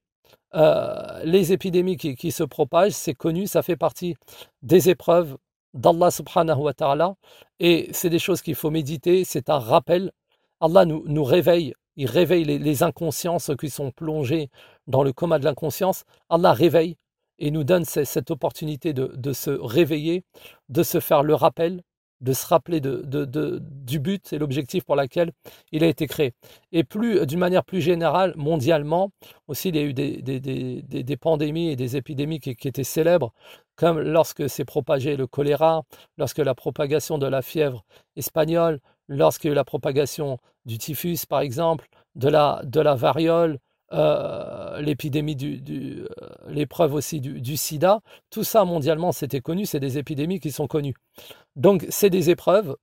Euh, les épidémies qui, qui se propagent, c'est connu, ça fait partie des épreuves d'Allah subhanahu wa ta'ala, et c'est des choses qu'il faut méditer, c'est un rappel. Allah nous, nous réveille, il réveille les, les inconscients, ceux qui sont plongés dans le coma de l'inconscience. Allah réveille et nous donne cette, cette opportunité de, de se réveiller, de se faire le rappel, de se rappeler de, de, de, du but et l'objectif pour lequel il a été créé. Et plus, d'une manière plus générale, mondialement, aussi il y a eu des, des, des, des, des pandémies et des épidémies qui, qui étaient célèbres, comme lorsque s'est propagé le choléra, lorsque la propagation de la fièvre espagnole, lorsqu'il y a eu la propagation du typhus, par exemple, de la, de la variole, euh, l'épidémie du, du euh, l'épreuve aussi du, du sida, tout ça mondialement c'était connu, c'est des épidémies qui sont connues. Donc c'est des épreuves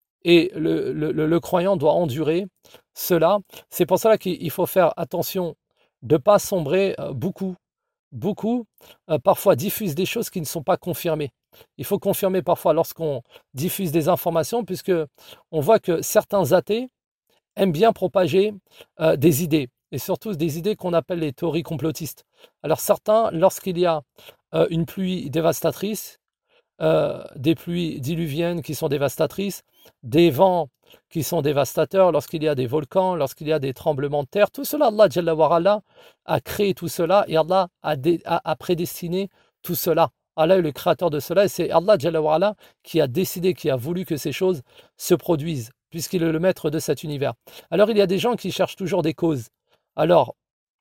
et le, le, le croyant doit endurer cela. C'est pour cela qu'il faut faire attention de ne pas sombrer beaucoup, beaucoup, euh, parfois diffusent des choses qui ne sont pas confirmées. Il faut confirmer parfois lorsqu'on diffuse des informations, puisque on voit que certains athées aiment bien propager euh, des idées, et surtout des idées qu'on appelle les théories complotistes. Alors certains, lorsqu'il y a euh, une pluie dévastatrice, euh, des pluies diluviennes qui sont dévastatrices, des vents qui sont dévastateurs, lorsqu'il y a des volcans, lorsqu'il y a des tremblements de terre, tout cela, Allah Jalla wa Ala a créé tout cela et Allah a, dé, a, a prédestiné tout cela. Allah est le créateur de cela et c'est Allah Jalla wa Ala qui a décidé, qui a voulu que ces choses se produisent, puisqu'il est le maître de cet univers. Alors il y a des gens qui cherchent toujours des causes. Alors,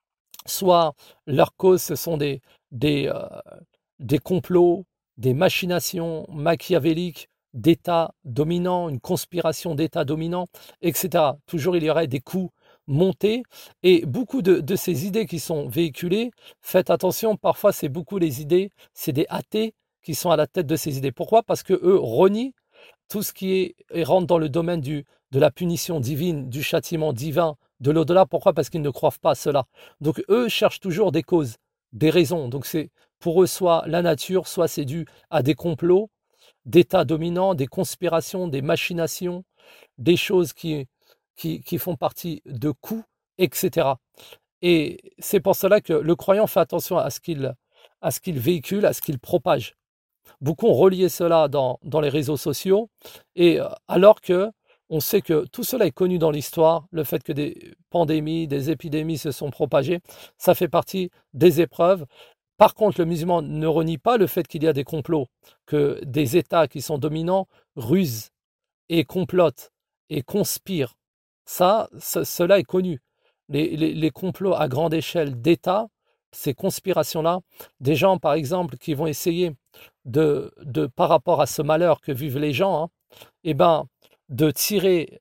soit leurs causes, ce sont des, des, euh, des complots, des machinations machiavéliques d'États dominants, une conspiration d'États dominants, et cetera. Toujours, il y aurait des coups montés. Et beaucoup de, de ces idées qui sont véhiculées, faites attention, parfois c'est beaucoup les idées, c'est des athées qui sont à la tête de ces idées. Pourquoi? Parce que eux renient tout ce qui est, et rentre dans le domaine du, de la punition divine, du châtiment divin, de l'au-delà. Pourquoi? Parce qu'ils ne croient pas à cela. Donc eux cherchent toujours des causes, des raisons. Donc c'est pour eux soit la nature, soit c'est dû à des complots, d'États dominants, des conspirations, des machinations, des choses qui, qui, qui font partie de coups, et cetera. Et c'est pour cela que le croyant fait attention à ce qu'il, à ce qu'il véhicule, à ce qu'il propage. Beaucoup ont relié cela dans, dans les réseaux sociaux, et alors que on sait que tout cela est connu dans l'histoire, le fait que des pandémies, des épidémies se sont propagées, ça fait partie des épreuves. Par contre, le musulman ne renie pas le fait qu'il y a des complots, que des États qui sont dominants rusent et complotent et conspirent. Ça, ce, cela est connu. Les, les, les complots à grande échelle d'États, ces conspirations-là, des gens, par exemple, qui vont essayer de, de par rapport à ce malheur que vivent les gens, hein, eh ben, de tirer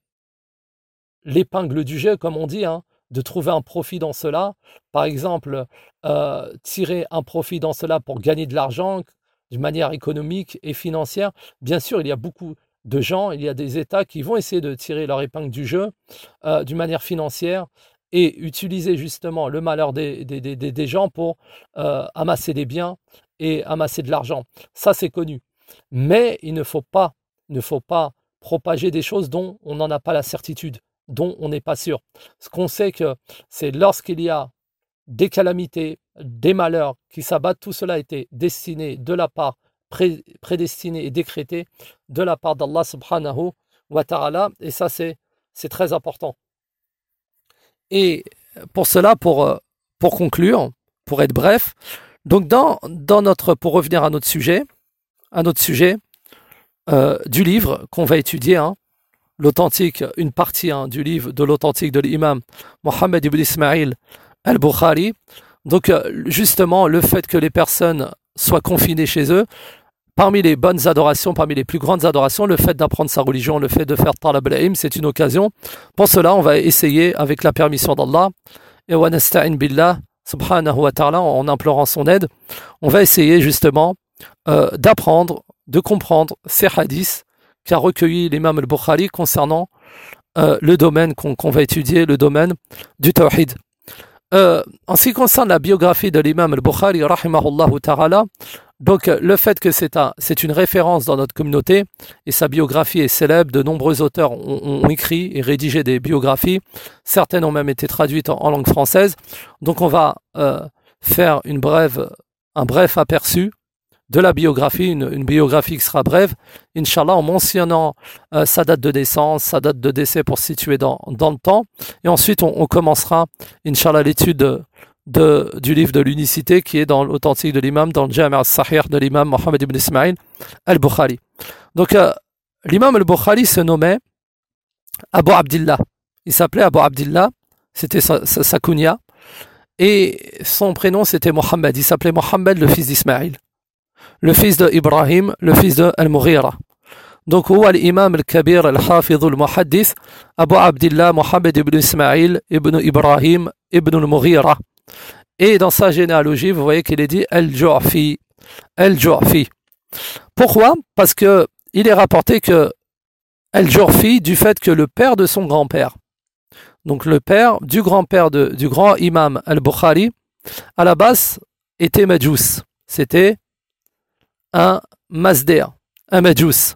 l'épingle du jeu, comme on dit, hein, de trouver un profit dans cela. Par exemple, euh, tirer un profit dans cela pour gagner de l'argent d'une manière économique et financière. Bien sûr, il y a beaucoup de gens, il y a des États qui vont essayer de tirer leur épingle du jeu euh, d'une manière financière et utiliser justement le malheur des, des, des, des gens pour euh, amasser des biens et amasser de l'argent. Ça, c'est connu. Mais il ne faut pas, il ne faut pas propager des choses dont on n'en a pas la certitude, dont on n'est pas sûr. Ce qu'on sait que c'est lorsqu'il y a des calamités, des malheurs qui s'abattent, tout cela a été destiné de la part, pré, prédestiné et décrété de la part d'Allah subhanahu wa ta'ala, et ça c'est, c'est très important. Et pour cela, pour, pour conclure, pour être bref, donc dans, dans notre, pour revenir à notre sujet, à notre sujet euh, du livre qu'on va étudier, hein, l'authentique, une partie hein, du livre de l'authentique de l'imam Mohammed ibn Ismail al-Bukhari. Donc justement, le fait que les personnes soient confinées chez eux, parmi les bonnes adorations, parmi les plus grandes adorations, le fait d'apprendre sa religion, le fait de faire talab al-ilm, c'est une occasion. Pour cela, on va essayer, avec la permission d'Allah, et wa nasta'in billah, subhanahu wa ta'ala, en implorant son aide, on va essayer justement euh, d'apprendre, de comprendre ces hadiths qu'a recueilli l'imam al-Bukhari concernant euh, le domaine qu'on qu'on va étudier, le domaine du tawhid. Euh, en ce qui concerne la biographie de l'imam al-Bukhari, rahimahullah ta'ala, donc le fait que c'est un, c'est une référence dans notre communauté, et sa biographie est célèbre, de nombreux auteurs ont, ont écrit et rédigé des biographies, certaines ont même été traduites en, en langue française, donc on va euh, faire une brève, un bref aperçu de la biographie, une, une biographie qui sera brève, Inch'Allah, en mentionnant euh, sa date de naissance, sa date de décès pour se situer dans, dans le temps. Et ensuite, on, on commencera, Inch'Allah, l'étude de, de, du livre de l'unicité qui est dans l'authentique de l'imam, dans le Jami' al-Sahih de l'imam Mohammed ibn Ismail al-Bukhari. Donc, euh, l'imam al-Bukhari se nommait Abu Abdillah. Il s'appelait Abu Abdillah, c'était sa, sa, sa kunya, et son prénom c'était Mohammed. Il s'appelait Mohammed, le fils d'Ismaïl, le fils de Ibrahim, le fils de Al-Mughira. Donc, هو الإمام الكبير الحافظ المحدث أبو عبد الله محمد ibn Ismaïl ibn Ibrahim ibn al-Mughira. Et dans sa généalogie, vous voyez qu'il est dit Al-Ju'fi. Al-Ju'fi. Pourquoi? Parce que il est rapporté que Al-Ju'fi, du fait que le père de son grand-père, donc le père du grand-père de, du grand imam Al-Bukhari, à la base était Majous. C'était un Mazdéa, un Majous.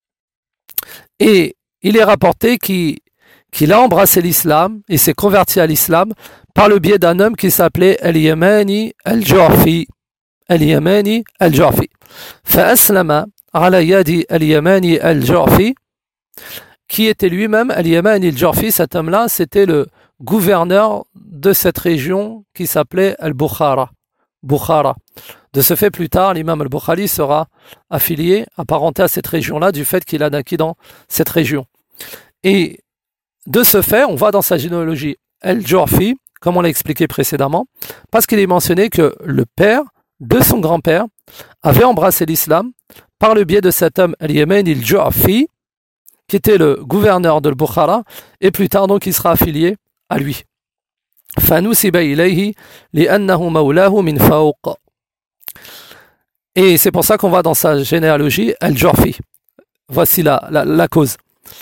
Et il est rapporté qu'il, qu'il a embrassé l'islam et s'est converti à l'islam par le biais d'un homme qui s'appelait Al-Yamani Al-Ju'fi. Al-Yamani Al-Ju'fi. فأسلم على يد Al-Yamani Al-Ju'fi, qui était lui-même Al-Yamani Al-Ju'fi. Cet homme-là, c'était le gouverneur de cette région qui s'appelait Al-Bukhara. Bukhara. De ce fait, plus tard, l'imam al-Bukhari sera affilié, apparenté à cette région-là, du fait qu'il a naquit dans cette région. Et de ce fait, on voit dans sa généalogie Al-Ju'fi, comme on l'a expliqué précédemment, parce qu'il est mentionné que le père de son grand-père avait embrassé l'islam par le biais de cet homme Al-Yamani Al-Ju'fi, qui était le gouverneur de Bukhara, et plus tard, donc, il sera affilié à lui. فَنُسِبَ إِلَيْهِ لِأَنَّهُ مَوْلَاهُ مِنْ فَوْقٍ. Et c'est pour ça qu'on va dans sa généalogie Al-Ju'fi. Voici la, la, la cause.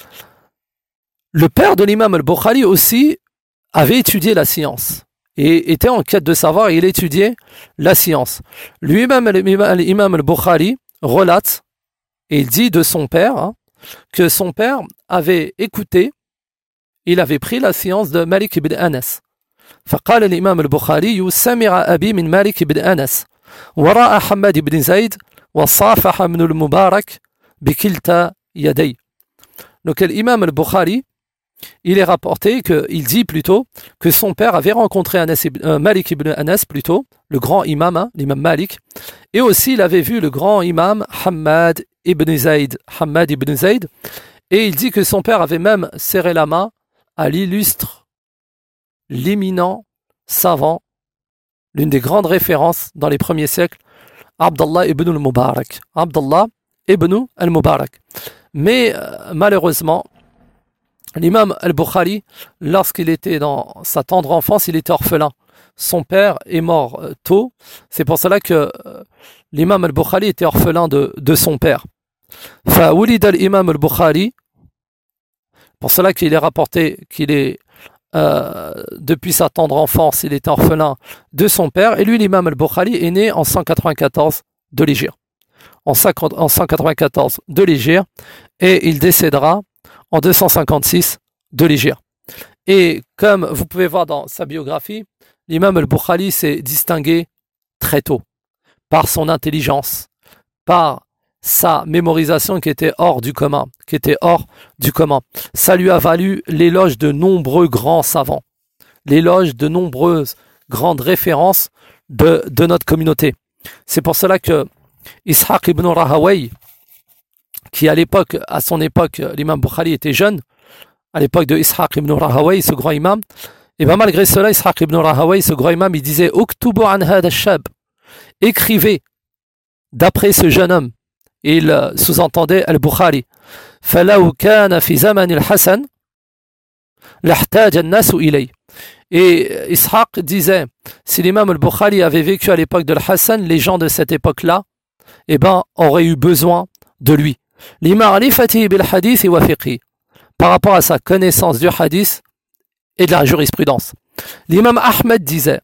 Le père de l'imam al-Bukhari aussi avait étudié la science et était en quête de savoir, et il étudiait la science. Lui-même, l'imam al-Bukhari relate, et il dit de son père, hein, que son père avait écouté, il avait pris la science de Malik ibn Anas. فقال الإمام البخاري سمع أبي من مالك بن أنس ورأى حماد بن زيد وصافح من المبارك بكلتا يدي. Donc l'imam al-Bukhari, il est rapporté que, il dit plutôt que son père avait rencontré Anas, euh, Malik ibn Anas plutôt, le grand imam, hein, l'imam Malik, et aussi il avait vu le grand imam Hammad ibn Zayd, Hammad ibn Zayd, et il dit que son père avait même serré la main à l'illustre, l'éminent savant, l'une des grandes références dans les premiers siècles, Abdallah ibn al-Mubarak. Abdallah ibn al-Mubarak. Mais euh, malheureusement, l'imam al-Bukhari, lorsqu'il était dans sa tendre enfance, il était orphelin. Son père est mort euh, tôt. C'est pour cela que euh, l'imam al-Bukhari était orphelin de, de son père. فَوُلِدَ الْإِمَامُ الْبُخَارِي. Pour cela qu'il est rapporté qu'il est Euh, depuis sa tendre enfance, il était orphelin de son père, et lui, l'imam al-Bukhari, est né en cent quatre-vingt-quatorze de l'Hégire. En, en cent quatre-vingt-quatorze de l'Hégire, et il décédera en deux cent cinquante-six de l'Hégire. Et comme vous pouvez voir dans sa biographie, l'imam al-Bukhari s'est distingué très tôt par son intelligence, par sa mémorisation qui était hors du commun, qui était hors du commun. Ça lui a valu l'éloge de nombreux grands savants, l'éloge de nombreuses grandes références de, de notre communauté. C'est pour cela que Ishaq ibn Rahawayh, qui à l'époque, à son époque, l'imam Bukhari était jeune, à l'époque de Ishaq ibn Rahawayh, ce grand imam, et bien malgré cela, Ishaq ibn Rahawayh, ce grand imam, il disait « Uktubu an hada shab » écrivez d'après ce jeune homme. Et il sous-entendait Al-Bukhari. فَلَوْ كَانَ فِي زَمَنِ الْحَسَنِ لَحْتَاجَ النَّاسُ إِلَيْهِ. Et Ishaq disait, si l'imam al-Bukhari avait vécu à l'époque de l'Hassan, les gens de cette époque-là, eh ben, auraient eu besoin de lui. لِمَعْرِفَتِهِ بِالْحَدِيثِ وَفِقْهِ. par rapport à sa connaissance du hadith et de la jurisprudence. L'imam Ahmed disait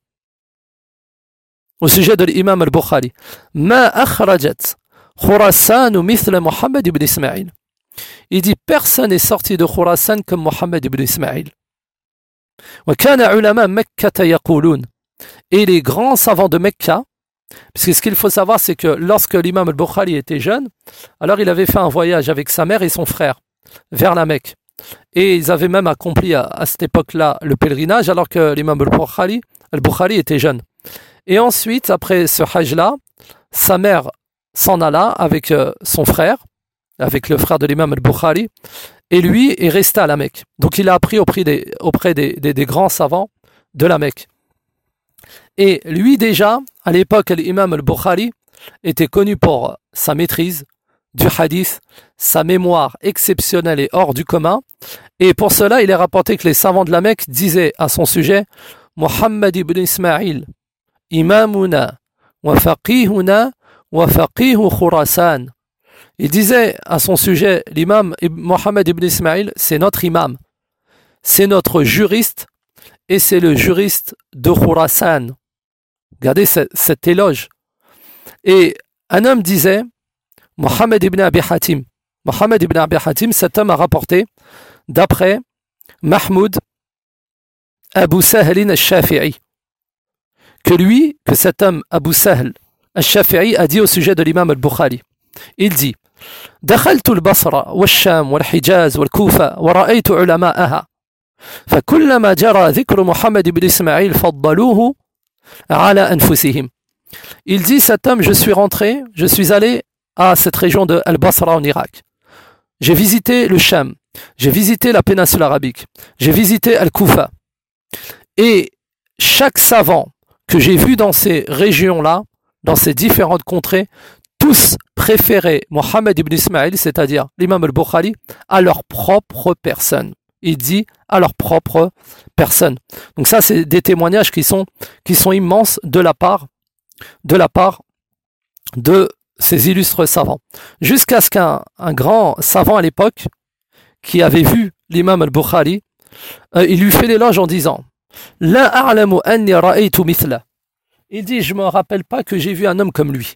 au sujet de l'imam al-Bukhari, Ma akhrajat Khurasan mithla Muhammad ibn Ismaïl. Il dit personne n'est sorti de Khurasan comme Muhammad ibn Ismaïl. Wa kana ulama Makkah yaqulun. Et les grands savants de Mecca, parce que ce qu'il faut savoir, c'est que lorsque l'imam al-Bukhari était jeune, alors il avait fait un voyage avec sa mère et son frère vers la Mecque. Et ils avaient même accompli à, à cette époque-là le pèlerinage, alors que l'imam al-Bukhari, al-Bukhari était jeune. Et ensuite, après ce hajj-là, sa mère s'en alla avec euh, son frère, avec le frère de l'imam al-Bukhari, et lui est resté à la Mecque. Donc il a appris auprès des, auprès des, des, des grands savants de la Mecque. Et lui déjà, à l'époque, l'imam al-Bukhari était connu pour sa maîtrise du hadith, sa mémoire exceptionnelle et hors du commun. Et pour cela, il est rapporté que les savants de la Mecque disaient à son sujet, Muhammad ibn Ismaïl, imamuna, wa faqihuna, wa faqihu Khurasan. Il disait à son sujet, l'imam Muhammad ibn Ismaïl, c'est notre imam, c'est notre juriste, et c'est le juriste de Khurasan. Regardez cet, cet éloge. Et un homme disait, Mohammed ibn Abi Hatim, Mohammed ibn Abi Hatim, cet homme a rapporté, d'après Mahmoud Abu Sahl al-Shafi'i, que lui, que cet homme Abu Sahl al-Shafi'i a dit au sujet de l'imam al-Bukhari. Il dit, دخلت البصرة والشام والحجاز والكوفة ورأيت علماءها فكلما جرى ذكر محمد بن إسماعيل فضلوه على أنفسهم. Il dit, cet homme, je suis rentré, je suis allé à cette région de Al-Basra en Irak. J'ai visité le Sham, j'ai visité la péninsule arabique, j'ai visité Al-Koufa. Et chaque savant que j'ai vu dans ces régions-là, dans ces différentes contrées, tous préféraient Mohammed ibn Ismaïl, c'est-à-dire l'imam al-Bukhari, à leur propre personne. Il dit à leur propre personne. Donc ça, c'est des témoignages qui sont, qui sont immenses de la part, de la part de ces illustres savants. Jusqu'à ce qu'un un grand savant à l'époque, qui avait vu l'imam al-Bukhari, euh, il lui fait l'éloge en disant « La a'lamu anni ra'aytu mithla » Il dit « Je ne me rappelle pas que j'ai vu un homme comme lui. »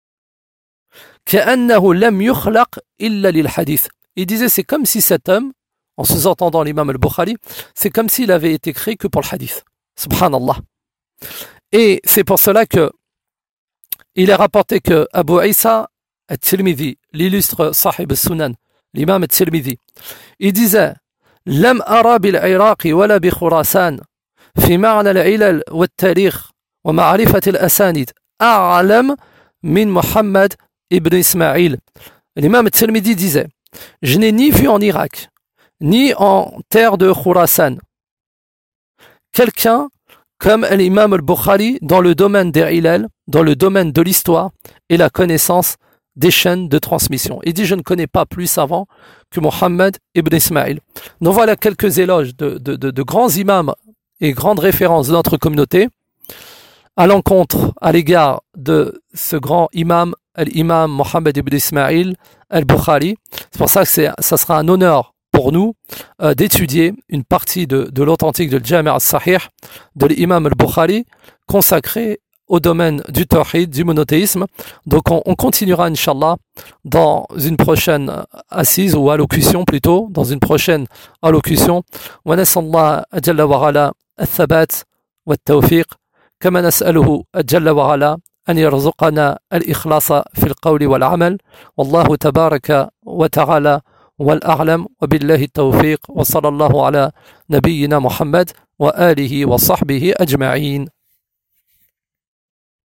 كأنه لم يخلق إلا للحديث. Il disait c'est comme si cet homme, en sous-entendant l'imam al-Bukhari, c'est comme s'il avait été créé que pour le hadith. Subhanallah. Et c'est pour cela que il est rapporté que Abu Isa al-Tirmidhi, l'illustre sahib al-Sunan, l'imam al-Tirmidhi, il disait لم أرى بالعراق ولا بخراسان في معنى العلل والتاريخ ومعرفة الأسانيد أعلم من محمد ibn Ismaïl. L'imam al-Tirmidhi disait, je n'ai ni vu en Irak, ni en terre de Khurasan, quelqu'un comme l'imam al-Bukhari dans le domaine des ilal, dans le domaine de l'histoire et la connaissance des chaînes de transmission. Il dit, je ne connais pas plus savant que Mohammed ibn Ismaïl. Donc voilà quelques éloges de, de, de, de grands imams et grandes références de notre communauté à l'encontre, à l'égard de ce grand imam, l'imam Mohammed ibn Ismaïl al-Bukhari. C'est pour ça que c'est, ça sera un honneur pour nous euh, d'étudier une partie de, de l'authentique de Jami' al-Sahih de l'imam al-Bukhari consacré au domaine du tawhid, du monothéisme. Donc on, on continuera, Inch'Allah, dans une prochaine assise ou allocution plutôt, dans une prochaine allocution. Wa nasallah jalla wa ala al-thabat wa al-tawfiq. كما نسأله جل وعلا أن يرزقنا الإخلاص في القول والعمل والله تبارك وتعالى والأعلم وبالله التوفيق وصلى الله على نبينا محمد وآله وصحبه أجمعين